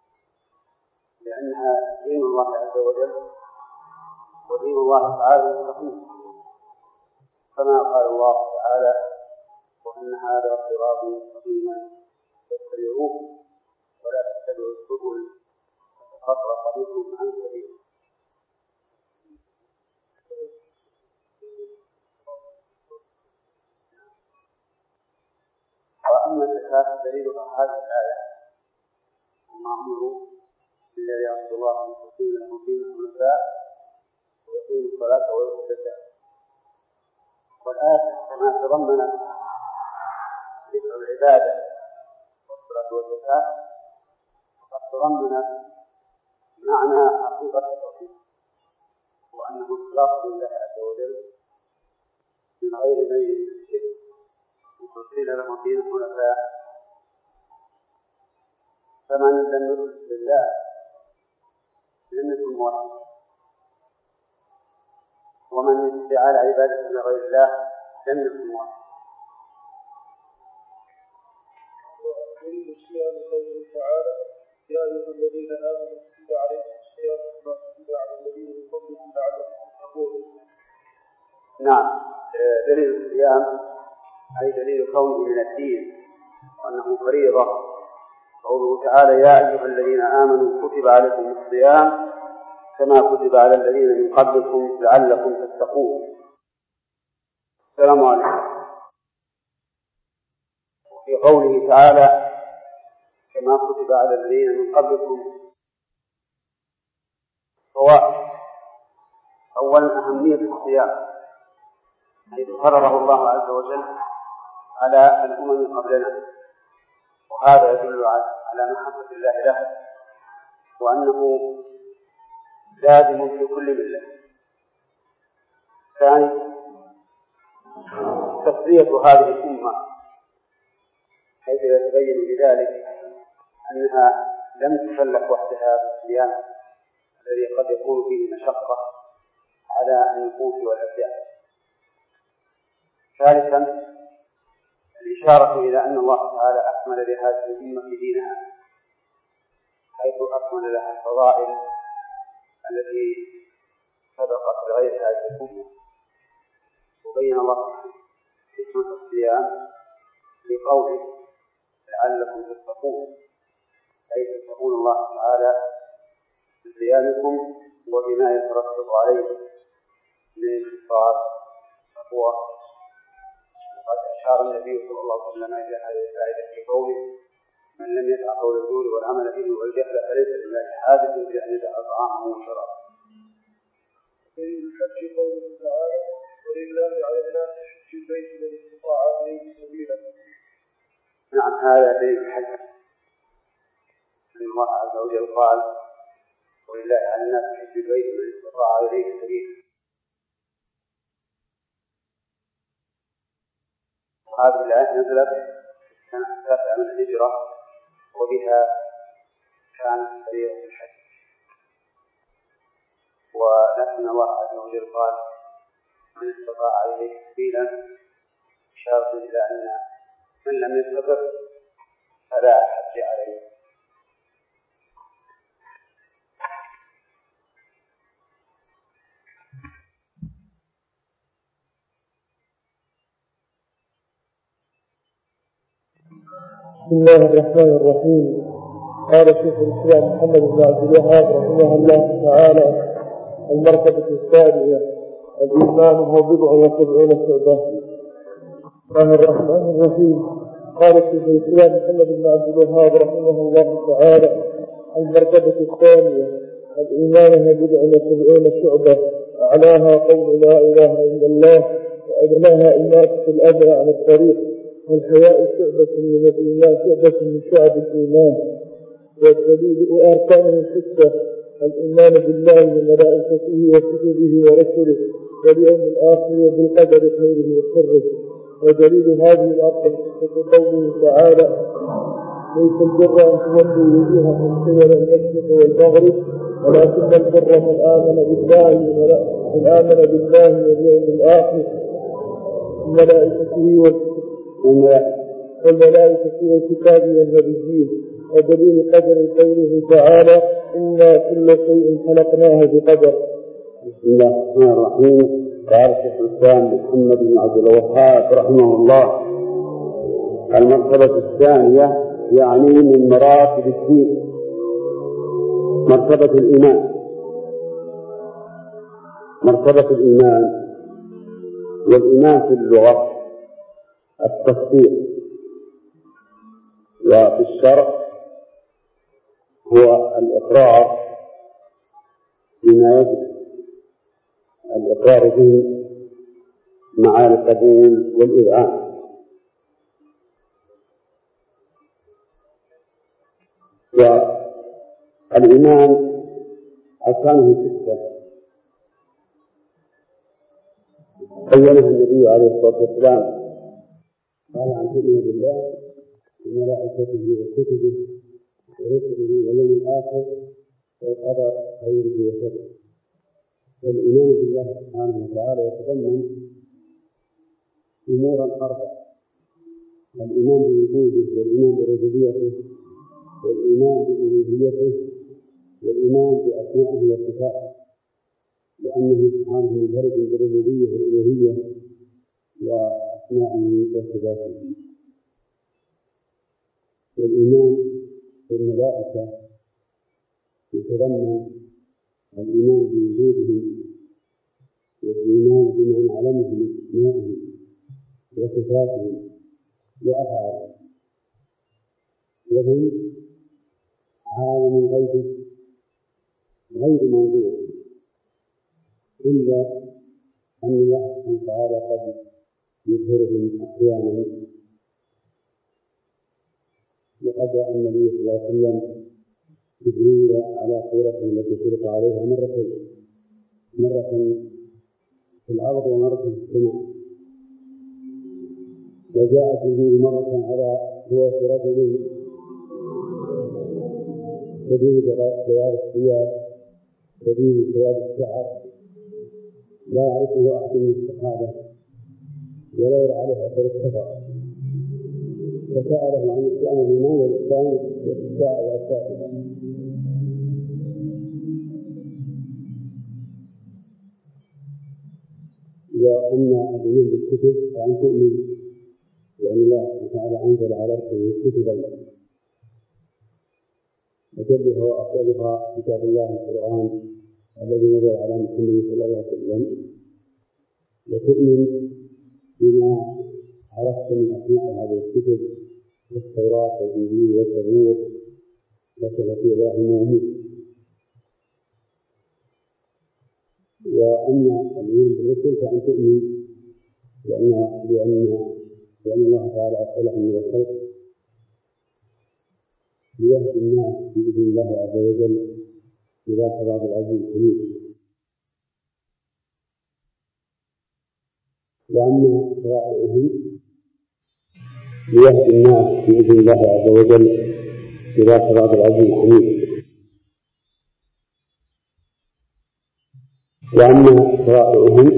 Speaker 1: لأنها دين الله عز وجل ودين الله تعالى مستقيم، كما قال الله تعالى: وأن هذا صراطي مستقيما فاتبعوه ولا تتبعوا السبل خطر طريق عن سبيل. وأما الزكاة دليلها هذه الآية وما أمروا إلا ليعبدوا الله مخلصين له الدين حنفاء ويقيموا الصلاة ويؤتوا الزكاة. والآية كما تضمنت ذكر العبادة والصلاة والزكاة قد تضمنت معنى حقيقة التوحيد، وأنه إخلاص لله عز وجل من غير ميل الشرك مخلصين له الدين حنفاء. فمن لم يخلص لله لم يكن موحد، ومن ادعى العبادة لغير الله لم يكن موحد.
Speaker 2: يريد الصيام قوله تعالى: يا أيها الذين آمنوا كتب عليكم الصيام كما كتب على الذين من قبلكم لعلكم تتقون.
Speaker 1: نعم، دليل الصيام أي دليل كونه من الدين وأنه فريضة. قوله تعالى: يا أيها الذين آمنوا كتب عليكم الصيام كما كتب على الذين من قبلكم لعلكم تتقون. السلام عليكم. وفي قوله تعالى: كما كتب على الذين من قبلكم فوائد. أولا أهمية الصيام حيث فرضه الله عز وجل على الأمم قبلنا، وهذا يدل على محبة الله له وأنه لازم في كل ملة. ثاني تسلية هذه الأمة حيث يتبين بذلك أنها لم تكلف وحدها بالصيام الذي قد يكون فيه مشقة على النفوس والأبدان. ثالثا الإشارة إلى أن الله تعالى أكمل لهذه الأمة دينها حيث أكمل لها الفضائل التي سبقت لغير هذه الأمة. وبين الله حكمة الصيام بقوله: لعلكم تتقون، أي تتقون الله تعالى بصيامكم وبما يترتب عليه من الخصال التقوى. وقد أشار النبي صلى الله عليه وسلم إلى هذه الآية في قوله: من لم يدع قول الزور والعمل به والجهل فليس لله حاجة في أن يدع طعامه وشرابه.
Speaker 2: دليل الحج قوله تعالى: ولله على الناس حج البيت من استطاع إليه سبيلا.
Speaker 1: نعم، هذا دليل الحج أن الله عز وجل قال: ولله على الناس حج البيت من استطاع إليه سبيلا. هذه الآية نزلت سنة 9 من الهجرة، وبها كانت فريضة الحج. ولكن الله عز وجل قال: من استطاع إليه سبيلا، إشارة إلى أن من لم يستطع فلا حج عليه.
Speaker 2: بسم الله الرحمن الرحيم. قال شيخ الإسلام محمد بن عبد الوهاب رحمه الله تعالى: المرتبة الثانية الإيمان هو 77 شعبة. بسم الله الرحمن الرحيم. قال شيخ الإسلام محمد بن عبد الوهاب رحمه الله تعالى: المرتبة الثانية الإيمان هو 77 شعبة. أعلاها قول لا إله إلا الله، وأدناها إماتة الأذى عن الطريق، والحياء شعبة من الإيمان، شعبة من شعب الإيمان. والدليل أركانه 6: الإيمان بالله وملائكته وكتبه ورسله واليوم الآخر وبالقدر خيره وشره. ودليل هذه الأركان قوله تعالى: ليس البر أن تولوا وجوهكم قبل المشرق والمغرب ولكن البر من آمن بالله واليوم الآخر والملائكة والكتاب والنبيين. ودليل قدر قوله تعالى: إنا كل شيء خلقناه بقدر.
Speaker 1: بسم الله الرحمن الرحيم. قال شيخ الإسلام محمد بن عبد الوهاب رحمه الله: المرتبة الثانية يعني من مراتب الدين، مرتبة الإيمان. مرتبة الإيمان والإيمان في اللغة التصديق، وفي الشرع هو الإقرار بما يجب الإقرار به مع القبول والإذعان. والإيمان أركانه 6 بينها النبي عليه الصلاة والسلام، قال عن تؤمن بالله وملائكته وكتبه ورسله واليوم الآخر والقدر خيره وشره. والإيمان بالله سبحانه وتعالى يتضمن أمورا 4: الإيمان بوجوده، والإيمان بربوبيته، والإيمان بألوهيته، والإيمان بأسمائه وصفاته، لأنه سبحانه منفرد بالربوبية والألوهية وأسمائه وصفاته. والإيمان بالملائكة يتضمن الإيمان بوجودهم، والإيمان بما نعلمه من أسمائهم وصفاتهم وأفعالهم. وهم عالم الغيب غير موجود، إلا أن الله سبحانه وتعالى قد يظهرهم أحيانا. وقد رأى النبي صلى الله عليه وسلم جبريل على صورته التي خلق عليها مرتين، مرة في الأرض ومرة في السماء. وجاءت جبريل مرة على صورة رجل شديد بياض الثياب شديد سواد الشعر، لا يعرفه أحد من الصحابة ولا يرى عليه أثر السفر، فسأله عن الإسلام والإيمان والإسلام والإسلام والإسلام. وأما الإيمان بالكتب فأن تؤمن بأن الله تعالى أنزل على رسله كتبا وجلها وأفضلها كتاب الله القرآن الذي نزل على محمد صلى الله عليه وسلم. وتؤمن بما عرفت من أسماء هذه الكتب التوراة والإنجيل والزبور وصفة إبراهيم وموسى. وأما الإيمان بالرسل فأن تؤمن بأن الله تعالى أرسلهم من الخلق ليهدي الناس بإذن الله عز وجل إلى صراط العزيز الحميد. وأما شرائعهم ليهدي الناس بإذن الله عز وجل إلى صراط العزيز الحميد. وأما شرائعهم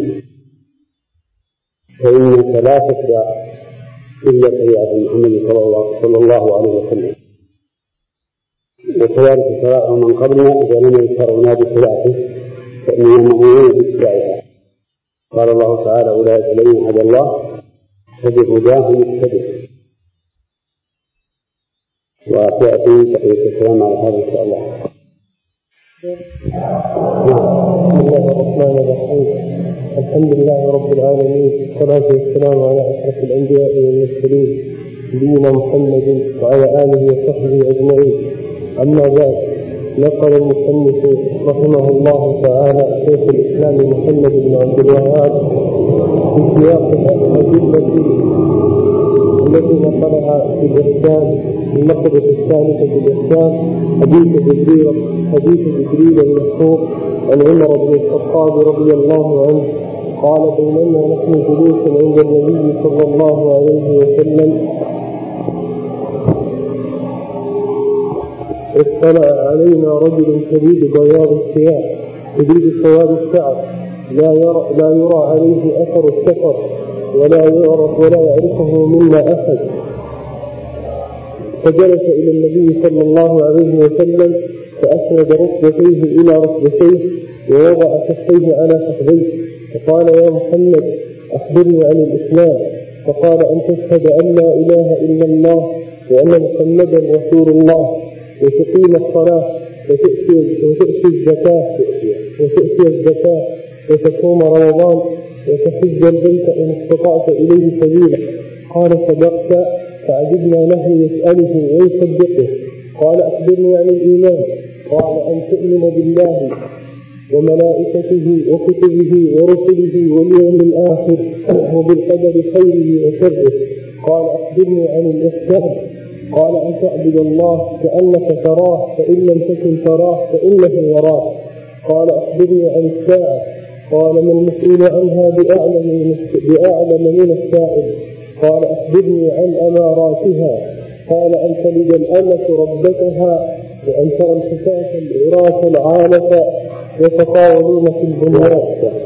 Speaker 1: فإنك لا تتبع إلا شريعة محمد صلى الله عليه وسلم، وكذلك شرائع من قبلنا إذا لم يشرعنا بشريعته فإنهم مؤمنون باتباعها. قال الله تعالى: أولئك الذين هدى الله فبهداه مقتدر. وتأتي تحية السلام على هذا إن شاء الله.
Speaker 2: بسم الله الرحمن الرحيم. الحمد لله رب العالمين، والصلاة والسلام على أشرف الأنبياء والمرسلين نبينا محمد وعلى آله وصحبه أجمعين. أما بعد، نقل المصنف رحمه الله تعالى شيخ الإسلام محمد بن عبد الوهاب في سياق الأدلة التي نقلها في الإحسان المقدة الثالثة في الإحسان حديث جبريل المشهور عن عمر بن الخطاب رضي الله عنه قال: بينما نحن جلوس عند النبي صلى الله عليه وسلم اطلع علينا رجل شديد بياض الثياب شديد سواد الشعر، لا يرى عليه أثر السفر ولا يعرفه منا أحد. فجلس إلى النبي صلى الله عليه وسلم فأسند ركبتيه إلى ركبتيه ووضع كفيه على فخذيه فقال: يا محمد أخبرني عن الإسلام. فقال: أن تشهد أن لا إله إلا الله وأن محمدا رسول الله، وتقيم الصلاة وتؤتي الزكاة وتصوم رمضان وتحج البيت إن استطعت إليه سبيلا. قال صدقت. فعجبنا له يسأله ويصدقه. قال أخبرني عن الإيمان. قال أن تؤمن بالله وملائكته وكتبه ورسله واليوم الآخر وبالقدر خيره وشره. قال أخبرني عن الإحسان. قال أن تعبد الله كأنك تراه فإن لم تكن تراه فإنه يراك. قال أخبرني عن الساعة. قال ما المسؤول عنها بأعلم من السائل. قال أخبرني عن أماراتها. قال أن تلد الأمة ربتها وأن ترى الحفاة العراة العالة يتطاولون في البنيان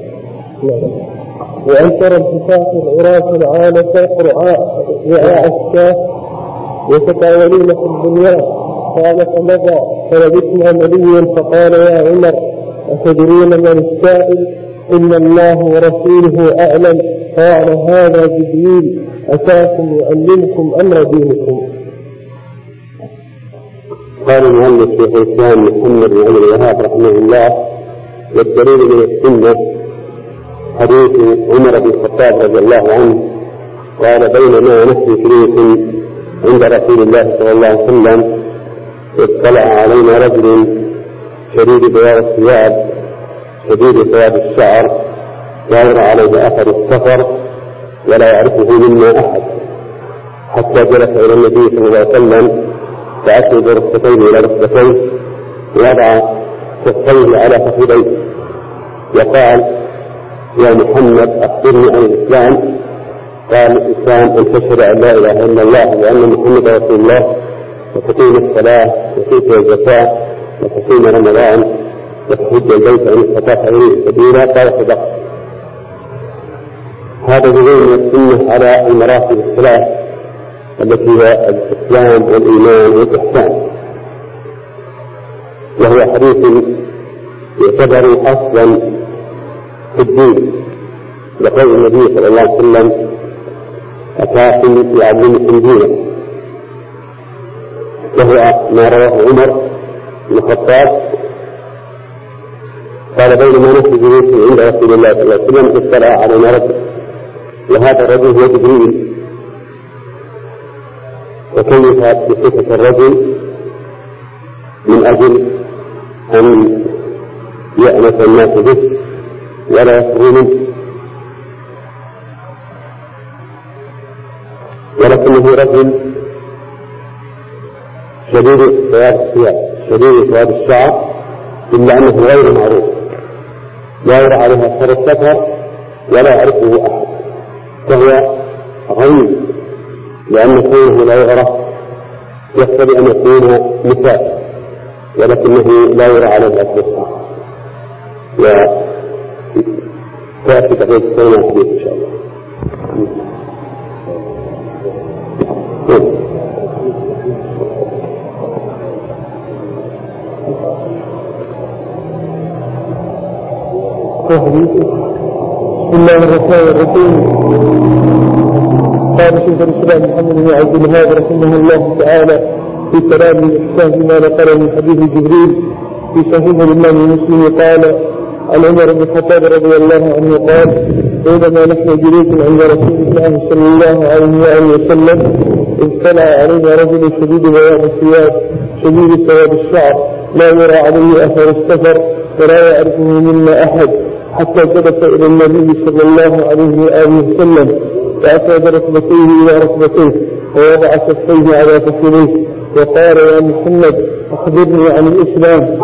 Speaker 2: وأن ترى الحفاة العراة العالة رعاء الشاة يتطاولون في البنيان. قال فمضى فلبثنا مليا فقال يا عمر أتدرون من السائل؟ إن الله ورسوله أعلم. قال هذا جبريل أتاكم يعلمكم أمر دينكم.
Speaker 1: قال المؤلف شيخ الإسلام محمد بن عبد الوهاب رحمه الله: والدليل من السنة حديث عمر بن الخطاب رضي الله عنه قال: بينما نحن جلوس عند رسول الله صلى الله عليه وسلم اطلع علينا رجل شديد بياض الثياب شديد سواد الشعر لا يرى عليه أثر السفر ولا يعرفه منا أحد، حتى جلس إلى النبي صلى الله عليه وسلم فأسند ركبتين إلى ركبتيه ووضع كفيه على فخذيه وقال: يا محمد أخبرني عن الإسلام. قال: الإسلام أن تشهد أن لا إله إلا الله وأن محمدا رسول الله وتقيم الصلاة وتؤتي الزكاة وتصوم رمضان وتحج البيت إن استطعت إليه سبيلا. قال: صدقت. هذا دليل من السنة على المراتب الثلاث التي هي الإسلام والإيمان والإحسان، وهو حديث يعتبر أصلا في الدين لقول النبي صلى الله عليه وسلم: أتاكم يعلمكم دينه، وهو ما رواه عمر بن الخطاب قال: بينما نحن جلوس عند رسول الله صلى الله عليه وسلم اطلع علينا رجل، وهذا الرجل هو جبريل. وكيف بصفة الرجل من أجل أن يأنس الناس به ولا يفروا منه، ولكنه رجل شديد سواد الثياب شديد سواد الشعر، إلا أنه غير معروف، لا يرى عليها أثر السفر ولا يعرفه أحد، فهو غريب لأن كونه لا يعرف يقتضي أن يكون مثال، ولكنه لا يرى عليه أثر السفر. وتأتي بقية السنة حديث إن شاء الله.
Speaker 2: بسم الله الرحمن الرحيم. قال شيخ الإسلام محمد بن عبد الوهاب رحمه الله تعالى في كلام الإحسان فيما نقل من حديث جبريل في صحيح الإمام مسلم قال عن عمر بن الخطاب رضي الله عنه قال: بينما نحن جلوس عند رسول الله صلى الله عليه وآله وسلم اطلع علينا رجل شديد بياض الثياب شديد سواد الشعر لا يرى عليه أثر السفر ولا يعرفه منا أحد، حتى جلس إلى النبي صلى الله عليه وآله وسلم فأسند ركبتيه إلى ركبتيه ووضع كفيه على فخذيه وقال: يا محمد أخبرني عن الإسلام.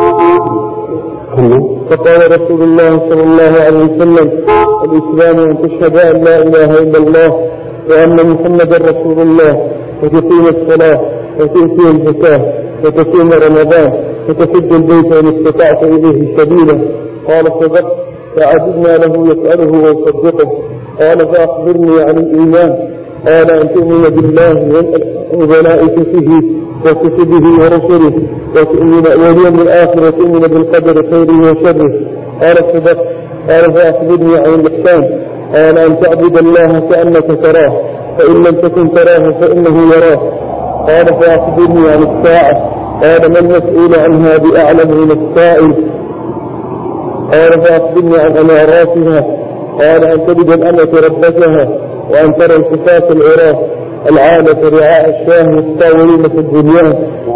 Speaker 2: فقال رسول الله صلى الله عليه وسلم: الإسلام أن تشهد أن لا إله إلا الله وأن محمدا رسول الله وتقيم الصلاة وتؤتي الزكاة وتصوم رمضان وتحج البيت إن استطعت إليه سبيلا. قال: صدقت. فعجبنا له يسأله ويصدقه. قال: فأخبرني عن الإيمان. قال: أن تؤمن بالله وملائكته وكتبه ورسله واليوم الآخر وتؤمن بالقدر خيره وشره. قال: صدقت. قال: فأخبرني عن الإحسان. قال: أن تعبد الله كأنك تراه فإن لم تكن تراه فإنه يراه. قال: فأخبرني عن الساعة. قال: ما المسؤول عنها بأعلم من السائل؟ قال: فأخبرني عن أماراتها. قال: أن تجد الأمة ربتها، وأن ترى الكفاة العراة العالة رعاء الشاه يتطاولون في البنيان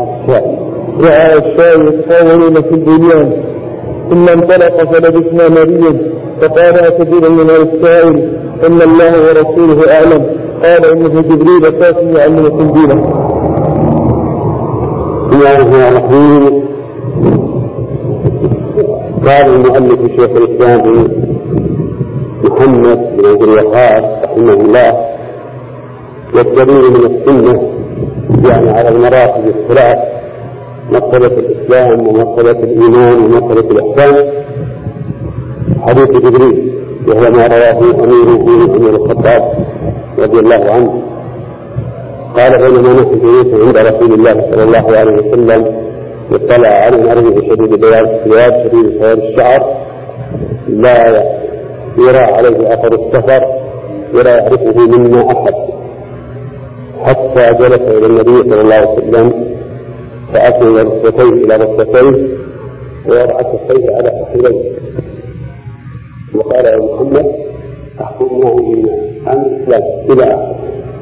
Speaker 2: ثم انطلق فلبثنا مليا. فقال: أتدري من السائل؟ إن الله ورسوله أعلم. قال: إنه جبريل أتاكم يعلمكم دينه.
Speaker 1: بسم الله الرحمن الرحيم. قال المؤلف شيخ الإسلام محمد بن عبد الوهاب رحمه الله: والدليل من السنة يعني على المراتب الثلاث: مرتبة الإسلام ومرتبة الإيمان ومرتبة الإحسان حديث جبريل، وهو ما رواه أمير الخطاب رضي الله عنه قال: بينما نحن جلوس عند رسول الله صلى الله عليه وسلم اطلع علينا رجل شديد بياض الثياب شديد سواد الشعر لا يرى عليه أثر السفر ولا يعرفه منا أحد، حتى جلس إلى النبي صلى الله عليه وسلم فأسند ركبتيه إلى ركبتيه ووضع كفيه على فخذيه وقال: يا محمد أخبرنا عن الإسلام إلى آخره.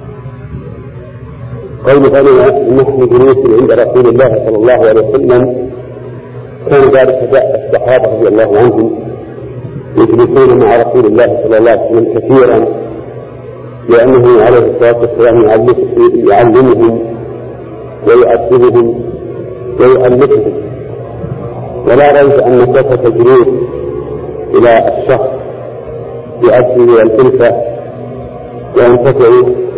Speaker 1: قول ثانية: نحن جلوس عند رسول الله صلى الله عليه وسلم، كان ذلك جاء الصحابة رضي الله عنهم يجلسون مع رسول الله صلى الله عليه وسلم كثيرا، لأنه عليه الصلاة والسلام يعلمهم ويؤدبهم ويؤلفهم، ولا ريب أن كثرة الجلوس إلى الشخص يؤدي إلى الألفة وينتفع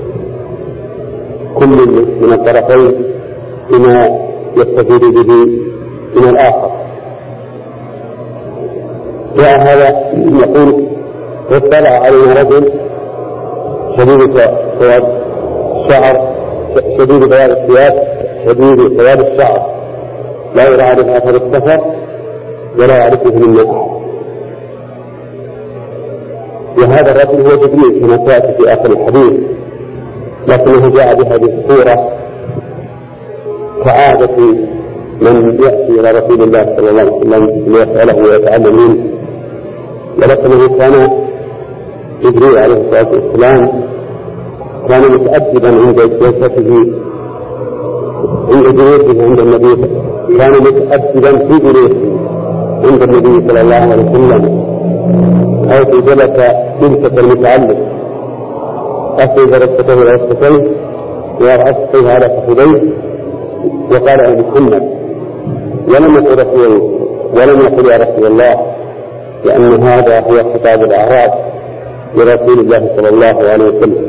Speaker 1: كل من الطرفين بما يستفيد به من الآخر. جاء هذا يقول: اطلع علينا رجل شديد سواد الشعر شديد بياض الثياب شديد سواد الشعر لا يرى عليه أثر السفر ولا يعرفه منا أحد. وهذا الرجل هو جبريل كما سيأتي في آخر الحديث، لكنه جاء بهذه الصورة كعادة من يأتي إلى رسول الله صلى الله عليه وسلم ليسأله ويتعلم منه، ولكنه كان جبريل عليه الصلاة والسلام كان متأدبا عند جلسته عند جلوسه عند النبي، كان متأدبا في جلوسه عند النبي صلى الله عليه وسلم، حيث جلس جلسة المتعلم أسند ركبته إلى ركبتيه ووضع كفيه على فخذيه وقال: يا محمد. ولم يقل يا رسول الله، لأن هذا هو خطاب الأعراب لرسول الله صلى الله عليه وسلم.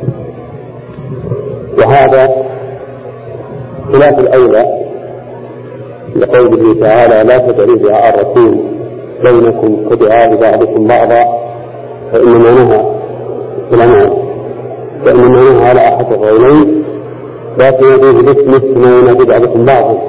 Speaker 1: وهذا خلاف الأولى لقوله تعالى: لا تدعوا دعاء الرسول بينكم كدعاء بعضكم بعضا، فإنما نهى على أحد القولين لا تنادوه باسمه كما ينادي بعضكم بعضا.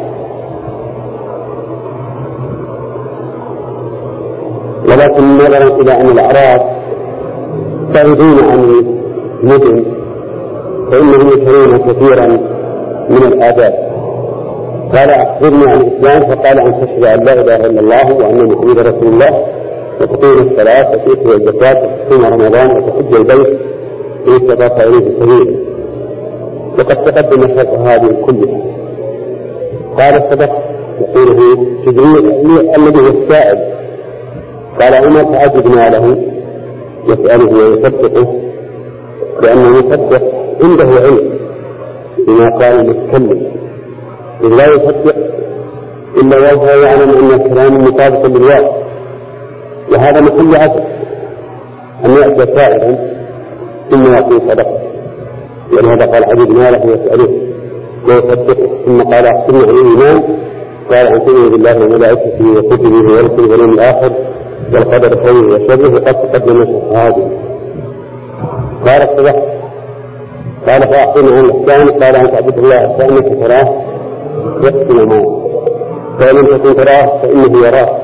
Speaker 1: ولكن نظرا إلى أن الأعراب بعيدون عن المدن فإنهم يشعرون كثيرا من الآداب. قال: أخبرني عن الإسلام. فقال: أن تشهد أن لا إله إلا الله وأن محمدا رسول الله، وتقيم الصلاة وتؤتي الزكاة وتصوم رمضان وتحج البيت إن استطعت إليه سبيلا. وقد تقدم شرط هذه كلها. قال: صدق. يقوله جبريل الذي هو السائل. قال عمر: فعجبنا له يسأله ويصدقه، لأنه يصدق عنده علم بما قال المتكلم، إذ لا يصدق إلا وهو يعلم أن الكلام مطابق للواقع. وهذا محل عجب أن يأتي سائلا ثم يقول صدقه، ولهذا قال: عجبنا له يسأله ويصدقه. ثم قال: أخبرنا عن الإيمان. قال: أن تؤمن بالله وملائكته وكتبه ورسله واليوم الآخر والقدر خيره وشره. وقد تقدم هذه. قال: صدق. قال: فأخبرنا عن الإحسان. قال: أن تعبد الله كأنك تراه يحسن معه، فإن لم تكن تراه فإنه يراه.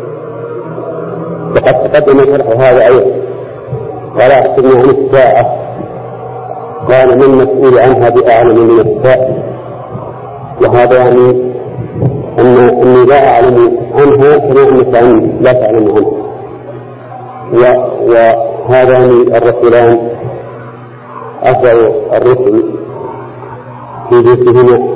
Speaker 1: وقد تقدم شرح هذا أيضا. قال: أخبرنا عن الساعة. قال: من المسؤول عنها بأعلم من السائل. وهذا يعني أني لا أعلم عنها كما أنك لا تعلم عنها. وهذان الرسولان أفضل الرسل في جنسهما،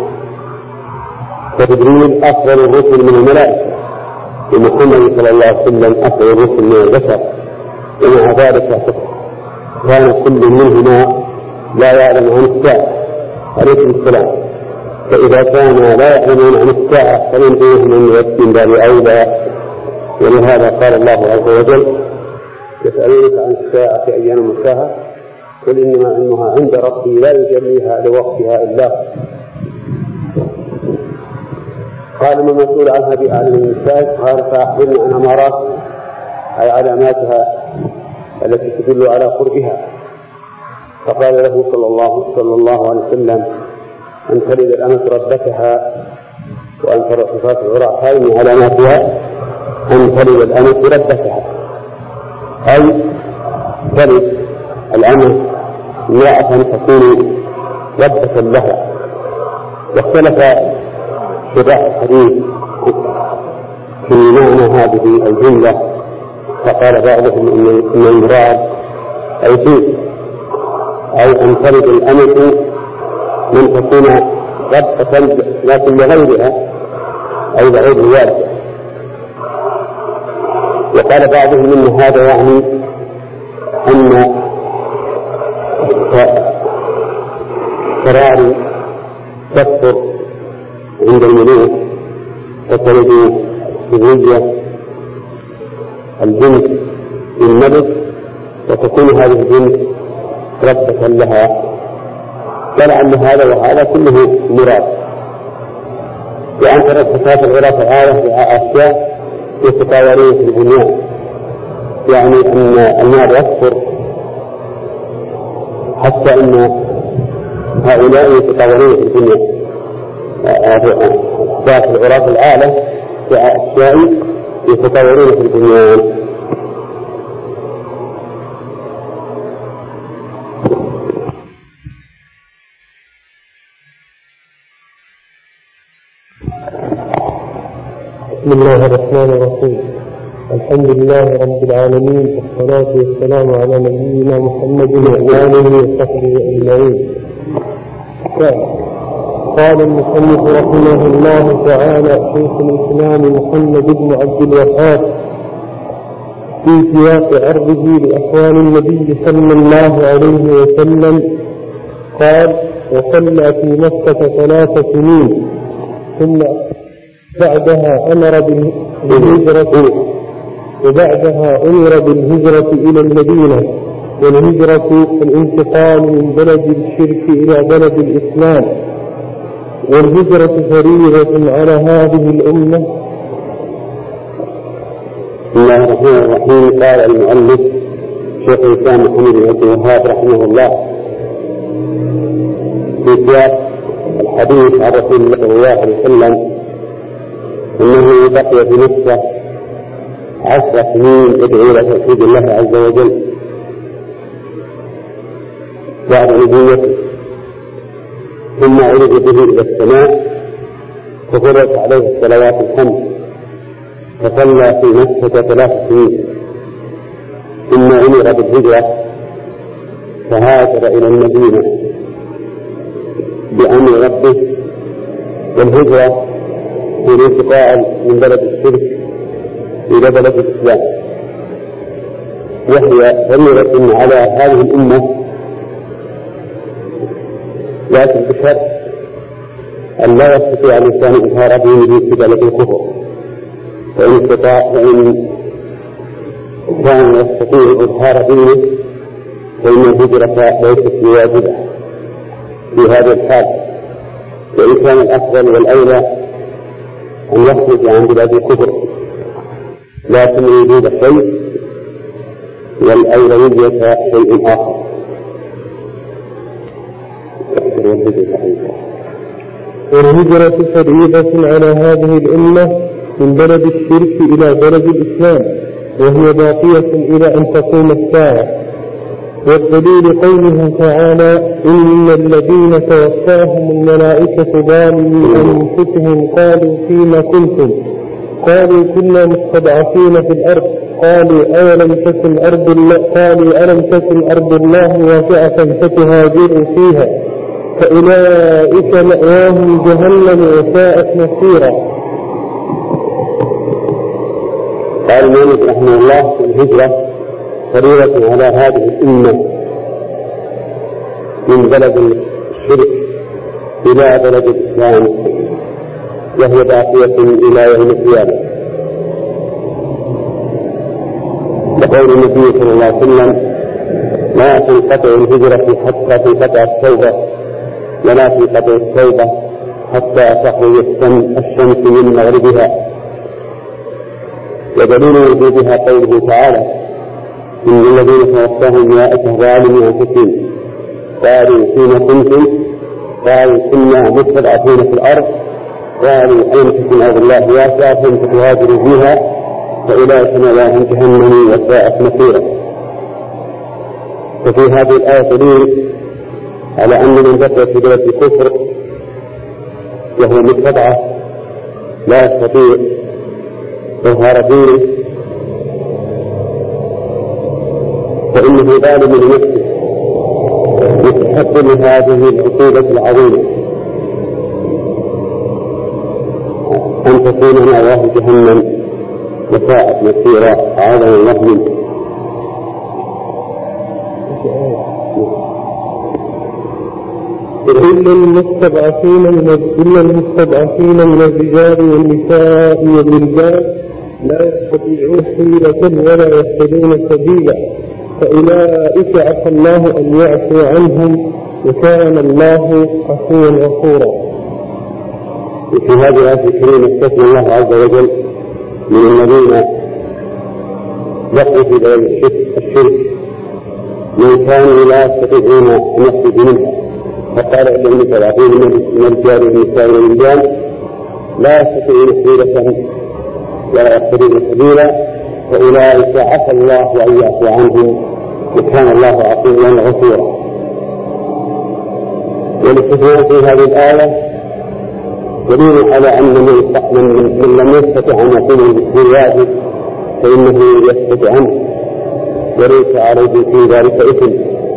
Speaker 1: فجبريل أفضل الرسل من الملائكة، ومحمد صلى الله عليه وسلم أفضل الرسل من البشر، ومع ذلك كان كل منهما لا يعلم عن الساعة عليه السلام. فإذا كان لا يعلمون عن الساعة فمن دونهم أن يؤتي من باب أولى. ولهذا قال الله عز وجل: يسألونك عن الساعة أيان مرساها قل إنما علمها عند ربي لا يجليها لوقتها إلا هو. قال ما مسؤول عنها بأعلم من السائل؟ قال فأخبرني عن أمارات أي علاماتها التي تدل على قربها. فقال له صلى الله عليه وسلم: أن تلد الأمة ربتها وأن ترى صفات العراء. هذه من علاماتها أن تلد الأمة ربتها، أي تلد الأمة امرأة تكون ربة لها. واختلف شراح الحديث في معنى هذه الجملة، فقال بعضهم إن المراد أي بيت، أي أن تلد الأمة من تكون ربة لكن لغيرها أي لغير الوالدة. وقال بعضهم إن هذا يعني أن فراري تكثر عند الملوك فتلد ذرية البنت للملك وتكون هذه البنت ربة لها. فلعل هذا وهذا كله مراد. وأن ترى صفات العراق العارف أشياء يتطاولون في البنيان، يعني أن المال يكثر حتى أن هؤلاء يتطاولون في البنيان. ذات العراق العالة في أشياء يتطاولون في البنيان.
Speaker 2: بسم الله الرحمن الرحيم. الحمد لله رب العالمين، والصلاة والسلام على نبينا محمد وآله وصحبه أجمعين. قال المصنف رحمه الله تعالى: شيخ الإسلام محمد بن عبد الوهاب في سياق عرضه لأحوال النبي صلى الله عليه وسلم قال: وصلى في مكة 3 سنين ثم بعدها أمر بالهجرة إلى المدينة. والهجرة الانتقال من بلد الشرك إلى بلد الإسلام، والهجرة فريضة على هذه الأمة.
Speaker 1: بسم الله الرحمن الرحيم. قال المؤلف شيخ الإسلام محمد بن عبد الوهاب رحمه الله في سياق الحديث عن رسول الله صلى الله عليه وسلم إنه بقي في مكة 10 سنين يدعو إلى توحيد الله عز وجل بعد نبوته، ثم عرج به إلى السماء ففرضت عليه الصلوات الخمس، فصلى في مكة 3 سنين، ثم أمر بالهجرة فهاجر إلى المدينة بأمر ربه. والهجرة هي الانتقال من بلد الشرك إلى بلد الإسلام، وهي فريضة على هذه الأمة، لكن بشرط أن لا يستطيع الإنسان إظهار دينه في بلد الكفر. فإن كان يستطيع إظهار دينه فإن الهجرة ليست بواجبة في هذه الحال. وإن كان الأفضل والأولى أن يخرج عن بلاد الكفر، لكن وجود شيء والأولوية شيء آخر.
Speaker 2: والهجرة فريضة على هذه الأمة من بلد الشرك إلى بلد الإسلام، وهي باقية إلى أن تقوم الساعة. والدليل قوله تعالى إن الذين توفاهم الملائكة ظالمي أنفسهم قالوا فيما كنتم قالوا كنا مستضعفين في الأرض قالوا ألم تكن أرض الله واسعة فتهاجروا فيها فأولئك مأواهم جهنم وساءت مصيرا.
Speaker 1: قال المؤلف رحمه الله في الهجرة فريضة على هذه الأمة من بلد الشرك إلى بلد الإسلام وهي باقية إلى يوم القيامة، وقول النبي صلى الله عليه وسلم لا تنقطع الهجرة حتى تنقطع التوبة ولا تنقطع التوبة حتى تخرج الشمس من مغربها. ودليل وجودها قوله تعالى إن الذين توفاهم الملائكة ظالمي أنفسهم قالوا فيما كنتم قالوا كنا مستضعفين في الأرض قالوا ألم تكن أرض الله واسعة فتهاجروا فيها فأولئك مأواهم جهنم وساءت مصيرا. وفي هذه الآية دليل على أن من بقي في بلد الكفر وهو مستضعف لا يستطيع إظهار دينه فإنه ظالم لنفسه يستحق لهذه العقوبة العظيمة أن تكون مأواه جهنم وساءت مصيرا أعاذنا الله منه.
Speaker 2: إلا المستضعفين من الرجال والنساء والولدان لا يستطيعون حيلة ولا يهتدون سبيلا فأولئك عسى الله أن يعفو عنهم وكان الله عفوا غفورا.
Speaker 1: في هذه الآية الكريمة استثنى الله عز وجل من الذين بقوا في بلد الشرك من كانوا لا يستطيعون أن يخرجوا منها، فقال إلا المستضعفين من الرجال والنساء والولدان لا يستطيعون حيلة ولا يهتدون سبيلا فأولئك عسى الله أن يعفو عنهم وكان الله عفوا غفورا. والاستثناء في هذه الآية دليل على أن من لم يستطع أن يقوم بالواجب فإنه يستطيع عنه وليس عليه في ذلك إثم.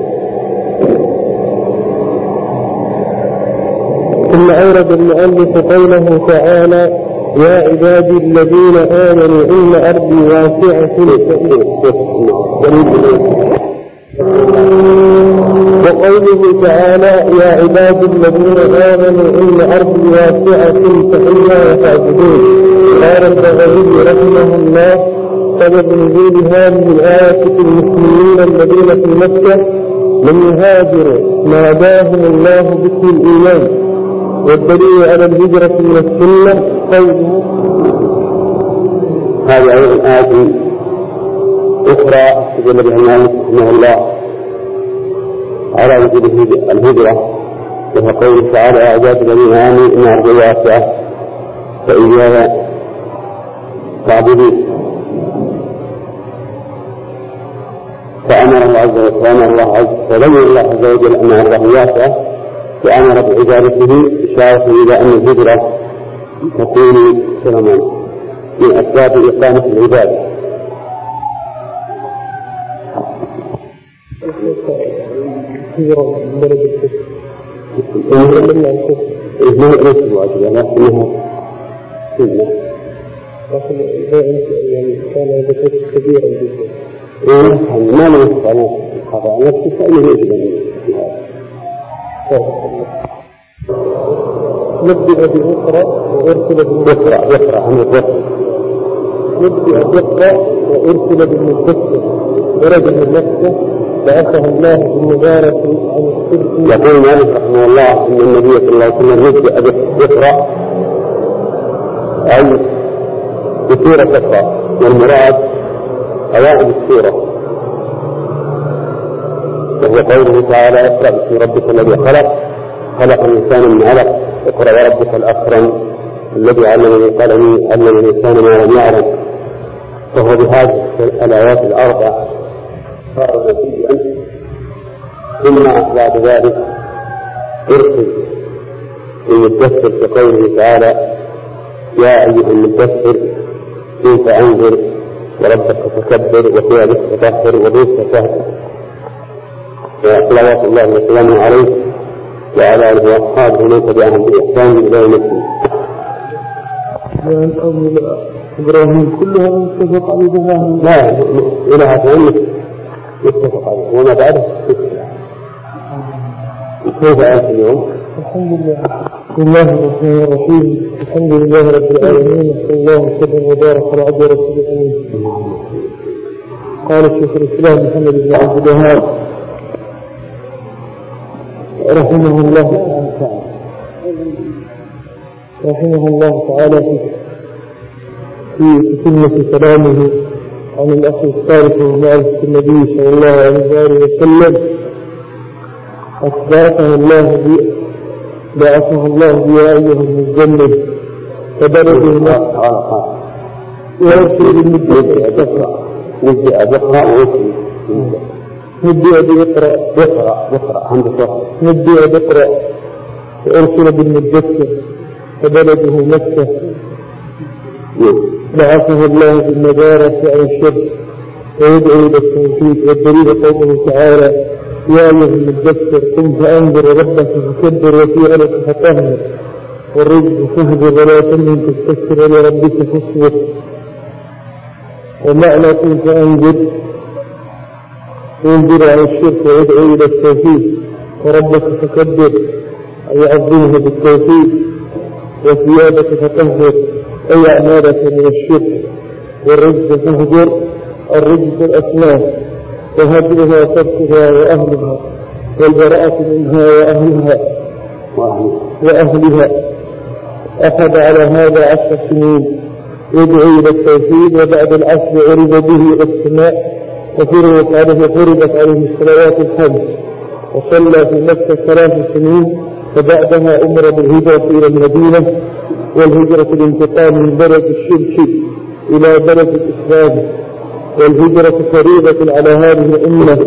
Speaker 2: ثم أورد المؤلف قوله تعالى يا عبادي الذين آمنوا إن أرضي واسعة وقوله تعالى يا عبادي الذين آمنوا إن أرضي واسعة فإنا تعبدون. قال البغوي رحمه الله سبب نزول هذه الآية في المسلمين الذين في مكة لم يهاجروا ناداهم الله باسم الإيمان. والدليل على الهجرة من السنة قوله
Speaker 1: هذه أيضا آية أخرى تدل بها المؤلف رحمه الله على وجود الهجرة وهو قوله تعالى يا عبادي الذين آمنوا إن أرضي واسعة فإياي فاعبدون. فأمر الله عز وجل أن أرضه واسعة وأمر بعبادته إشارة إلى أن الهجرة تكون سلما من أسباب إقامة العبادة.
Speaker 2: هجرة من بلد الكفر
Speaker 1: ليس واجبة لكنها سنة
Speaker 2: لكن يعني كان ذكر كبيرا جدا
Speaker 1: ما نستطيع أن نخضع نفسه فإنه يجب أن
Speaker 2: نبدأ بأخرى وأرسل
Speaker 1: بالمدثر عن الرسل
Speaker 2: نبدأ بأخرى وأرسل بالمدثر ورد من نفسه بعثه الله بالمبارك عن الصدق.
Speaker 1: يقول مالك رحمه الله أن النبي صلى الله عليه وسلم نبدأ بأخرى أي بسورة أخرى والمراد أوائل السورة وهو قوله تعالى اقرأ باسم ربك الذي خلق الإنسان من علق اقرأ وربك الأكرم الذي علم بالقلم علم الإنسان ما لم يعلم. فهو بهذه الآيات الأربع صار نبيا ثم بعد ذلك ارسل المدثر في قوله تعالى يا أيها المدثر قم فأنذر وربك فكبر وثيابك فطهر وبيتك فاهجر. صلوات الله وسلامه عليه وعلى آله وأصحابه ومن تبعهم بإحسان إلى يوم الدين.
Speaker 2: يعني أبو إبراهيم كلها متفق عليه؟
Speaker 1: لا، إلى هذا متفق عليه وما بعده كيف أنت اليوم؟
Speaker 2: الحمد لله. بسم الله الرحمن الرحيم. الحمد لله رب العالمين، صلى الله وسلم وبارك على عبد رسول الله. قال الشيخ الإسلام محمد بن عبد الوهاب رحمه الله تعالى في سنة كلامه عن الأخ الثالث ومعرفة النبي صلى الله عليه وسلم بعثه الله يا أيها المزمل فبلغه ويرسل بالمدة بقرأ وأرسل بالمدة فبلده مكة بعثه الله بالنجارة عن الشرك ويدعو إلى التوحيد. والدليل قوله تعالى يا أيها المدثر قم فأنذر ربك فكبر وثيابك فطهر والرجل فاهجر ولا تمنن تستكثر ولربك فاصبر. ومعنى قم فأنذر ينذر عن الشرك ويدعو إلى التوحيد، وربك فكبر أي عظمه بالتوحيد، وثيابك فطهر أي أعمالك من الشرك، والرجل فاهجر الرجل الأصنام وهجرها وتركها وأهلها والبراءة منها وأهلها. أخذ على هذا 10 سنين يدعو إلى التوحيد، وبعد العشر عرض به إلى السماء وفرضت عليه الصلوات الخمس، وصلى في مكة 3 سنين، فبعدها أمر بالهجرة إلى المدينة، والهجرة الانتقال من بلد الشرك إلى بلد الإسلام، والهجرة فريضة على هذه الأمة.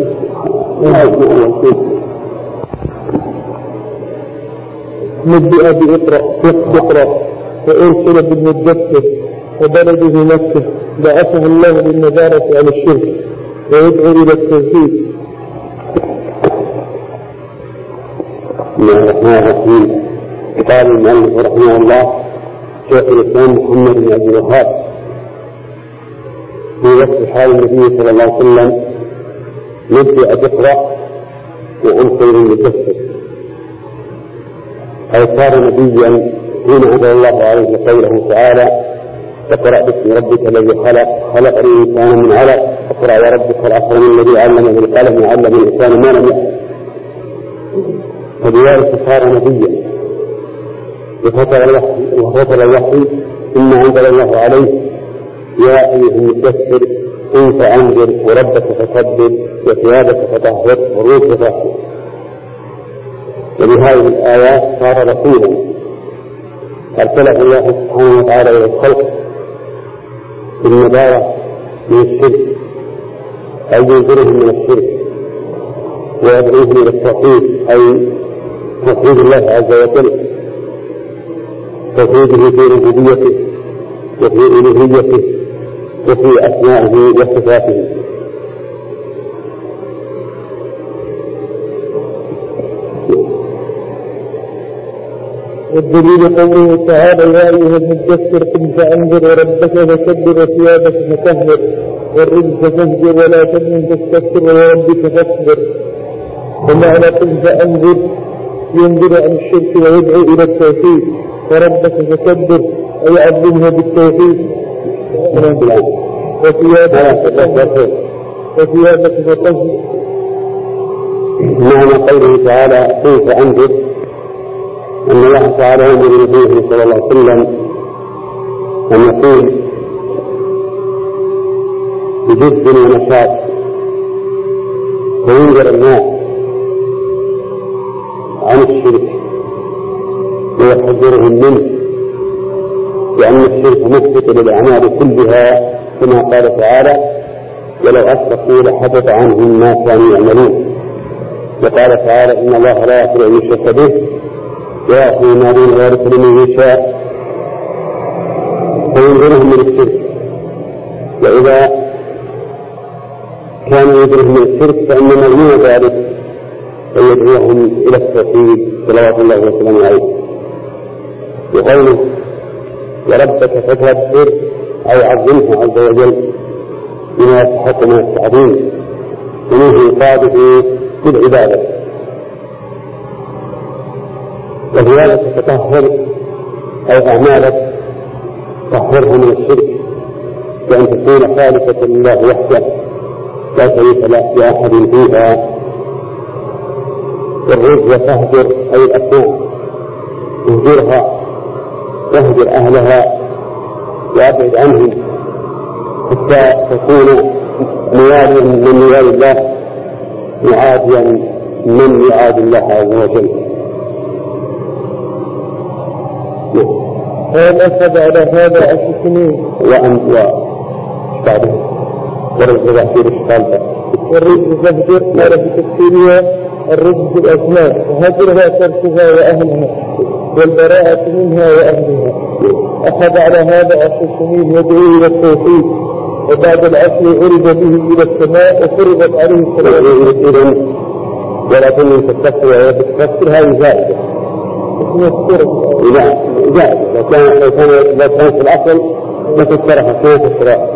Speaker 2: نبدأ بإقرأ وأرسل بالمدثر وبلده مكة، بعثه الله بالنجارة عن الشرك ويدعو إلى التوحيد.
Speaker 1: بسم الله الرحمن الرحيم. قال المؤلف رحمه الله شيخ الإسلام محمد بن عبد الوهاب في وصف حال النبي صلى الله عليه وسلم نبدأ بإقرأ وأرسل بالمدثر، أي صار نبيا حين أنزل الله عليه قوله تعالى اقرأ باسم ربك الذي خلق الإنسان من علق، اقرأ وربك الأكرم الذي علم بالقلم وعلم الإنسان ما لم يعلم. فبذلك صار نبيا وفتر الوحي ثم أنزل الله عليه يا أيها المدثر قم فأنذر وربك فكبر وثيابك فطهر والرجل فاهجر. وبهذه الآيات صار رسولا أرسله الله سبحانه وتعالى إلى الخلق بالنجارة من الشرك، أي ينذرهم من الشرك ويدعوهم إلى التوحيد، أي توحيد الله عز وجل، توحيده في ربوبيته وفي ألوهيته وفي أسمائه وصفاته.
Speaker 2: والدليل قوله تعالى يا أيها المدثر قم فأنذر وربك فكبر وثيابك فطهر والرجل فاهجر ولا تمنن تستكثر وربك فاصبر. ومعنى قم فأنذر ينذر عن الشرك ويدعو إلى التوحيد، وربك فكبر أي عظمه بالتوحيد، وثيابك فطهر.
Speaker 1: معنى قوله تعالى قم فأنذر أن الله تعالى يأمر نبيه صلى الله عليه وسلم أن يقول بجد ونشاط وينذر الناس عن الشرك ويحذرهم منه، لأن الشرك مثبت للأعمال كلها كما قال تعالى ولو أشركوا لحبط عنهم ما كانوا يعملون. وقال تعالى إن الله لا يغفر أن يشرك به ويغفر ما دون ذلك لمن يشاء فينذرهم من الشرك. وإذا كان ينذرهم من الشرك فإن مضمون ذلك فيدعوهم إلى التوحيد صلوات الله وسلامه عليه. وقوله وربك فكبر أي عظمه عز وجل بما يستحق من التعظيم ومنه إنقاذه بالعبادة. وزيادة تطهر أو أعمالك تطهرها من الشرك بأن تكون خالصة لله وحده لا شريك له لأحد فيها. والرجل تهجر أي الأسماء تهجرها تهجر أهلها وأبعد عنهم حتى تكون مواليا من موالي الله معاديا من يعاد الله عز وجل.
Speaker 2: هل أخذ على هذا 10 سنين
Speaker 1: وبعده والرجل تهجر الشقالة
Speaker 2: والرجل تهجر قال في تفسيرها الرجل في الأسماء وهجرها تركها وأهلها والبراءة منها وأهلها. أخذ على هذا 10 سنين يدعو إلى التوحيد وبعد العصر عرض به إلى السماء وفرضت عليه الصلاة.
Speaker 1: ولكن من تتكفر وتتكفر هذه زائدة. زائدة لو كان في الأصل ما تتكرها كانت الصلاة.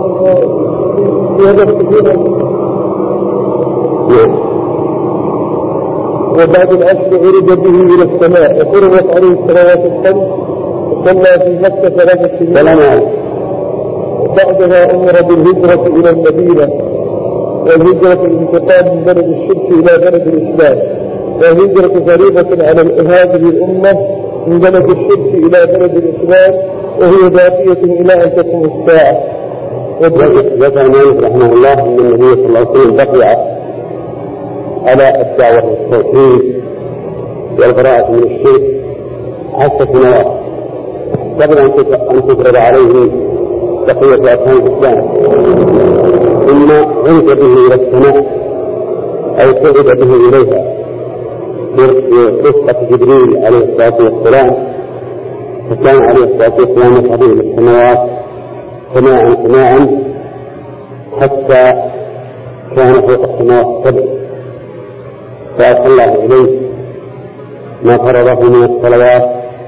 Speaker 2: وبعد العصر عرض به إلى السماء وفرضت عليه الصلوات الخمس وصلى في مكة 3 سنين. بعدها أمر بالهجرة إلى المدينة والهجرة الانتقال من بلد الشرك إلى بلد الإسلام والهجرة فريضة على هذه الأمة من بلد الشرك إلى بلد الإسلام وهي باقية إلى أن تقوم الساعة.
Speaker 1: ذكر مالك رحمه الله أن النبي صلى الله عليه وسلم بقي على الدعوة والتوحيد والبراءة من الشرك 10 سنوات قبل أن تفرض عليه بقية أركان الإسلام. ثم عرض به إلى السماء أي صعد به إليها برفقة جبريل عليه الصلاة والسلام. فكان عليه الصلاة والسلام يصعد إلى السماوات سماعا حتى كان فوق السماوات 7 فأرسل الله إليه ما فرضه من الصلوات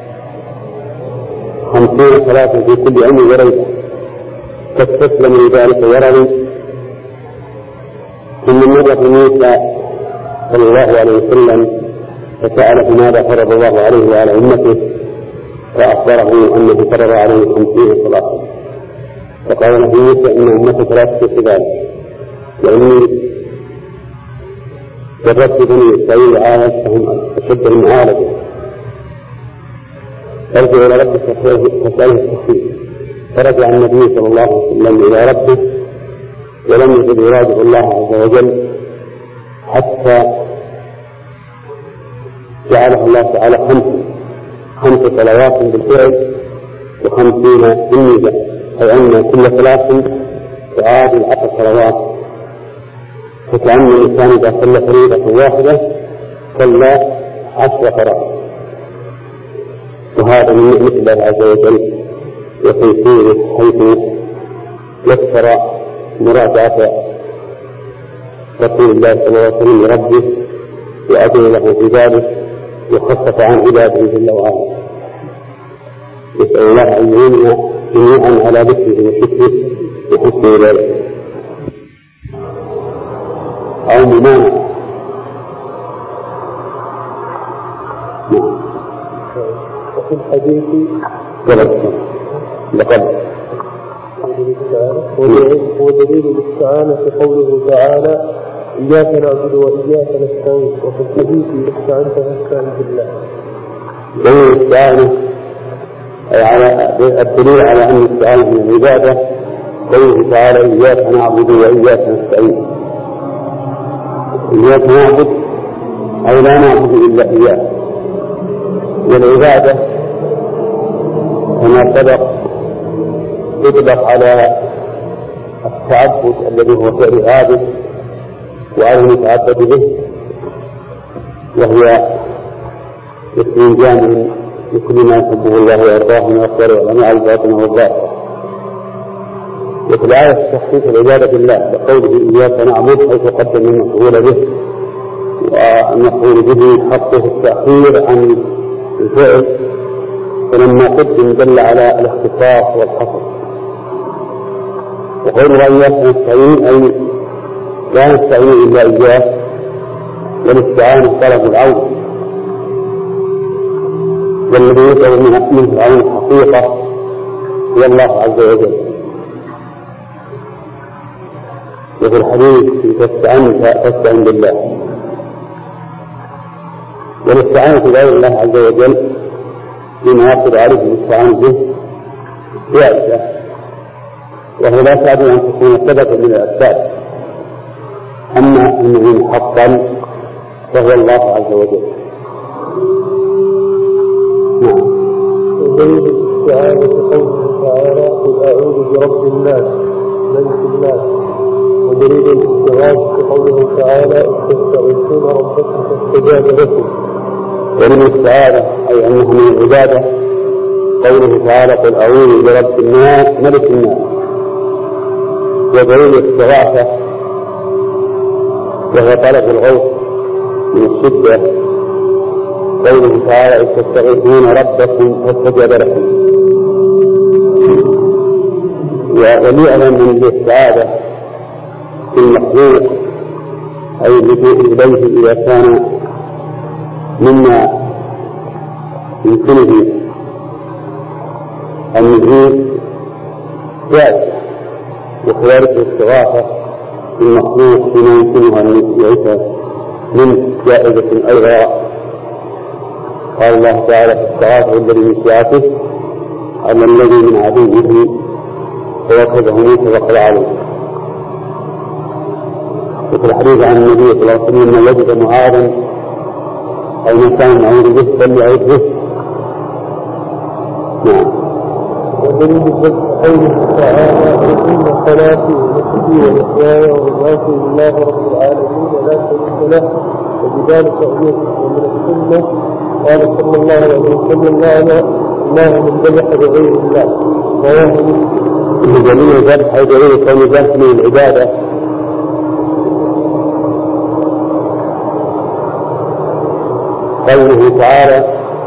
Speaker 1: 50 صلاة في كل يوم وليلة فاستسلم لذلك ورد. ثم مر موسى صلى الله عليه وسلم فسأله ماذا فرض الله عليه وعلى أمته فأخبره أنه فرض عليه 50 صلاة. فقال له موسى إن أمتك لا تشرك ذلك لأني جربت بني إسرائيل عالجتهم أشد المعالجة ارجع إلى ربك فسأله التخفيف. فرجع النبي صلى الله عليه وسلم إلى ربه ولم يجد يراجع الله عز وجل حتى جعله الله تعالى 5 صلوات بالفعل و50 بالنية أي أن كل 3 تعادل 10 صلوات. فكأن الإنسان إذا صلى فريضة واحدة صلى 10 فرائض. وهذا من نعمة الله عز وجل وتيسيره حيث يسر مراجعة رسول الله صلى الله عليه وسلم لربه وأذن له في ذلك وخفف عن عباده جل وعلا. نسأل الله أن يعيننا جميعا على ذكره وشكره وحسن عبادته. أو ممانعة.
Speaker 2: وفي الحديث
Speaker 1: لقد
Speaker 2: ودليل الاستعانة قوله تعالى إياك نعبد وإياك نستعين. وفي الحديث استعنت فاستعن بالله.
Speaker 1: دليل الاستعانة على الدليل على أن الاستعانة من العبادة قوله تعالى إياك نعبد وإياك نستعين. إياك نعبد أي لا نعبد إلا إياه. والعبادة كما سبق يطلق على التعبد الذي هو فعل عابد وعلى المتعبد به وهو اسم جامع لكل ما يحبه الله ويرضاه من الأخبار والأنواع الباطنة والظاهرة. وفي الآية تخصيص العبادة بالله بقوله إياك نعبد حيث قدم المفعول به، والمفعول به حقه التأخير عن الفعل، فلما قدم دل على الاختصاص والحصر. وقوله إياك نستعين أي لا نستعين إلا إياك، والاستعانة طلب العون، والذي يطلب منه العون الحقيقة هو الله عز وجل. وفي الحديث فاستعن بالله، والاستعانة بغير الله عز وجل بما يقدر عليه الاستعانة به جائزة، وهو لا تعد أن تكون سببا من الأسباب. أما المعين حقا فهو الله عز وجل.
Speaker 2: ودليل الاستعانة قوله تعالى قل أعوذ برب الناس ملك الناس. ودليل الاستغاثة قوله تعالى تستغيثون ربكم فاستجاب لكم.
Speaker 1: ودليل الاستعانة أي أنه من العبادة قوله تعالى قل أعوذ برب الناس ملك الناس. ودليل الاستغاثة وهو طلب الغوث من الشدة قوله تعالى تستغيثون ربكم فاستجاب لكم. وليعلم من الاستعاذة في المخلوق أي إليه إذا كان مما يمكنه أن يجيب جائزة، وكذلك الاستغاثة في المخلوق فيما يمكنه أن يعيش من جائزة أيضا. قال الله تعالى في الصلاة الذي من سعته على الذي من عدوه فوكله موسى وقضى عليه. وفي الحديث عن النبي صلى الله عليه وسلم من وجد معاذا أو من كان معوذ به فليعوذ به. نعم.
Speaker 2: ودليل قوله تعالى إن صلاتي ونسكي ومحياي ومماتي لله رب العالمين ولا شريك له وبذلك أمرت. ومن السنة قال صلى الله عليه وسلم الله من ذبح بغير الله رواه مسلم.
Speaker 1: دليل الذبح أي دليل كون ذلك من العبادة. قوله تعالى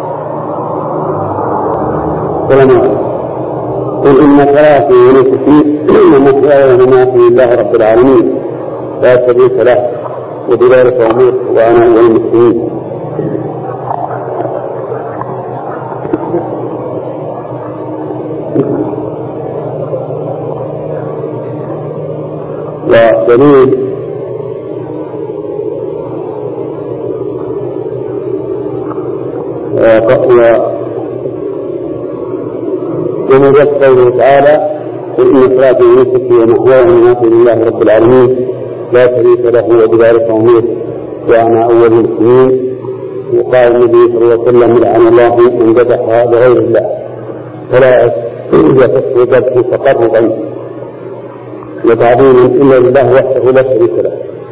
Speaker 1: قل إن صلاتي ونسكي ومحياي ومماتي لله رب العالمين لا شريك له وبذلك أمرت وأنا أول المسلمين. ودليل ومجد قوله تعالى قل إن صلاتي ونسكي ومحياي ومماتي لله رب العالمين لا شريك له وبذلك أمرت وأنا أول المسلمين. وقال النبي صلى الله عليه وسلم لعن الله من ذبح بغير الله فلا يصح ذبحه تقربا وتعظيما إلا لله وحده لا شريك له.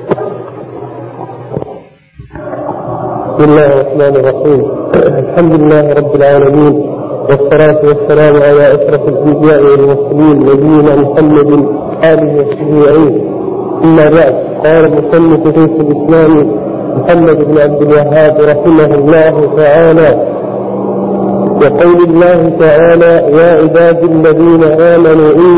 Speaker 2: بسم الله الرحمن الرحيم. الحمد لله رب العالمين، والصلاة والسلام على أشرف الأنبياء والمرسلين نبينا محمد آله وصحبه أجمعين. أما بعد، قال المصنف شيخ الإسلام محمد بن عبد الوهاب رحمه الله تعالى: وقول الله تعالى: يا عبادي الذين آمنوا إن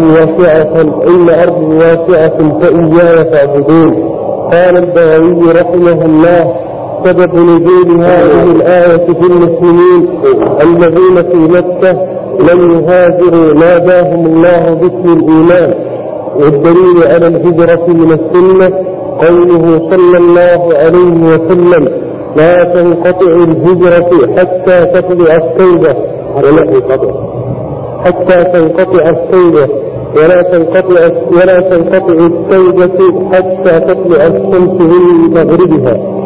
Speaker 2: أرضي واسعة فإياي فاعبدون. قال البغوي رحمه الله: سبب نزول هذه الآية في المسلمين الذين في مكة لم يهاجروا ناداهم الله باسم الإيمان. والدليل على الهجرة من السنة قوله صلى الله عليه وسلم: لا تنقطع الهجرة حتى تطلع التوبة ولا تنقطع التوبة حتى تطلع الشمس من مغربها.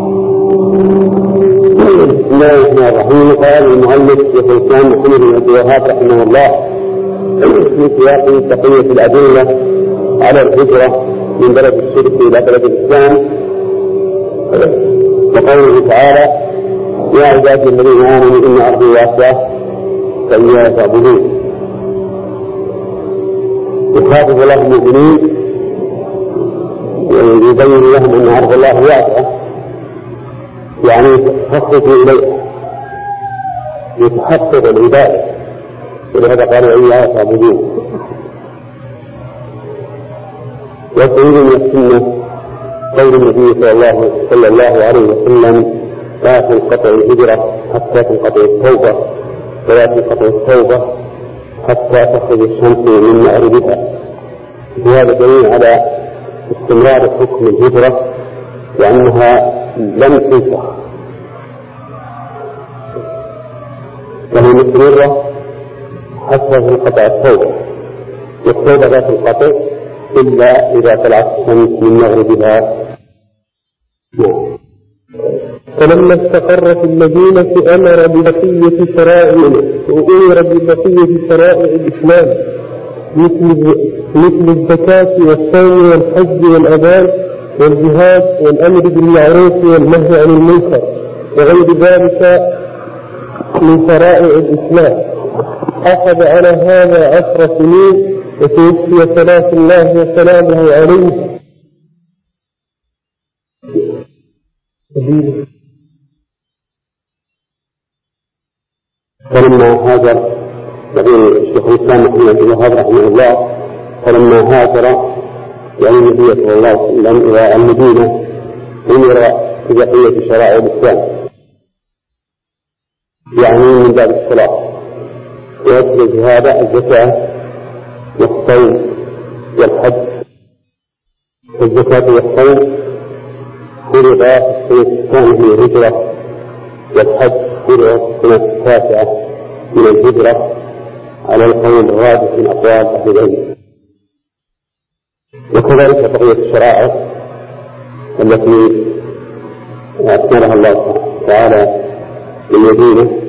Speaker 1: بسم الله الرحمن الرحيم. قال المؤلف شيخ الإسلام محمد بن عبد الوهاب رحمه الله في سياق بقية الأدلة على الهجرة من بلد الشرك إلى بلد الإسلام وقوله تعالى يا عبادي الذين آمنوا إن أرضي واسعة فإياي فاعبدون. يخاطب الله المؤمنين ويبين لهم أن أرض الله واسعة، يعني تخطط إليها يتحقق العبادة، ولهذا قالوا إياي فاعبدون. وسيد من السنة قول النبي صلى الله عليه وسلم لا تنقطع الهجرة حتى تنقطع التوبة، ولا تنقطع التوبة حتى تخرج الشمس من مغربها. وهذا دليل على استمرار حكم الهجرة لأنها لم تنسخ، فهي مستمرة حتى تنقطع التوبة، والتوبة لا تنقطع إلا إذا طلعت الشمس من مغربها.
Speaker 2: فلما استقر في المدينة أمر ببقية شرائع الإسلام مثل الزكاة والصوم والحج والأذان والجهاد والأمر بالمعروف والنهي عن المنكر وغير ذلك من شرائع الإسلام. أخذ على هذا 10 سنين، وتوفي صلاة الله وسلامه عليه.
Speaker 1: فلما هاجر الشيخ الإسلام محمد بن وهاب رحمه الله، فلما هاجر يعني النبي صلى الله عليه وسلم إلى المدينة أمر ببقية شرائع الإسلام، يعني من باب الصلاة، ويدخل في هذا الزكاة والصوم والحج. الزكاة والصوم فرض في السنة الثانية من الهجرة، والحج فرض في السنة التاسعة من الهجرة على القول الراجح من أقوال أهل العلم. وكذلك بقية الشرائع التي أكملها الله تعالى للمدينة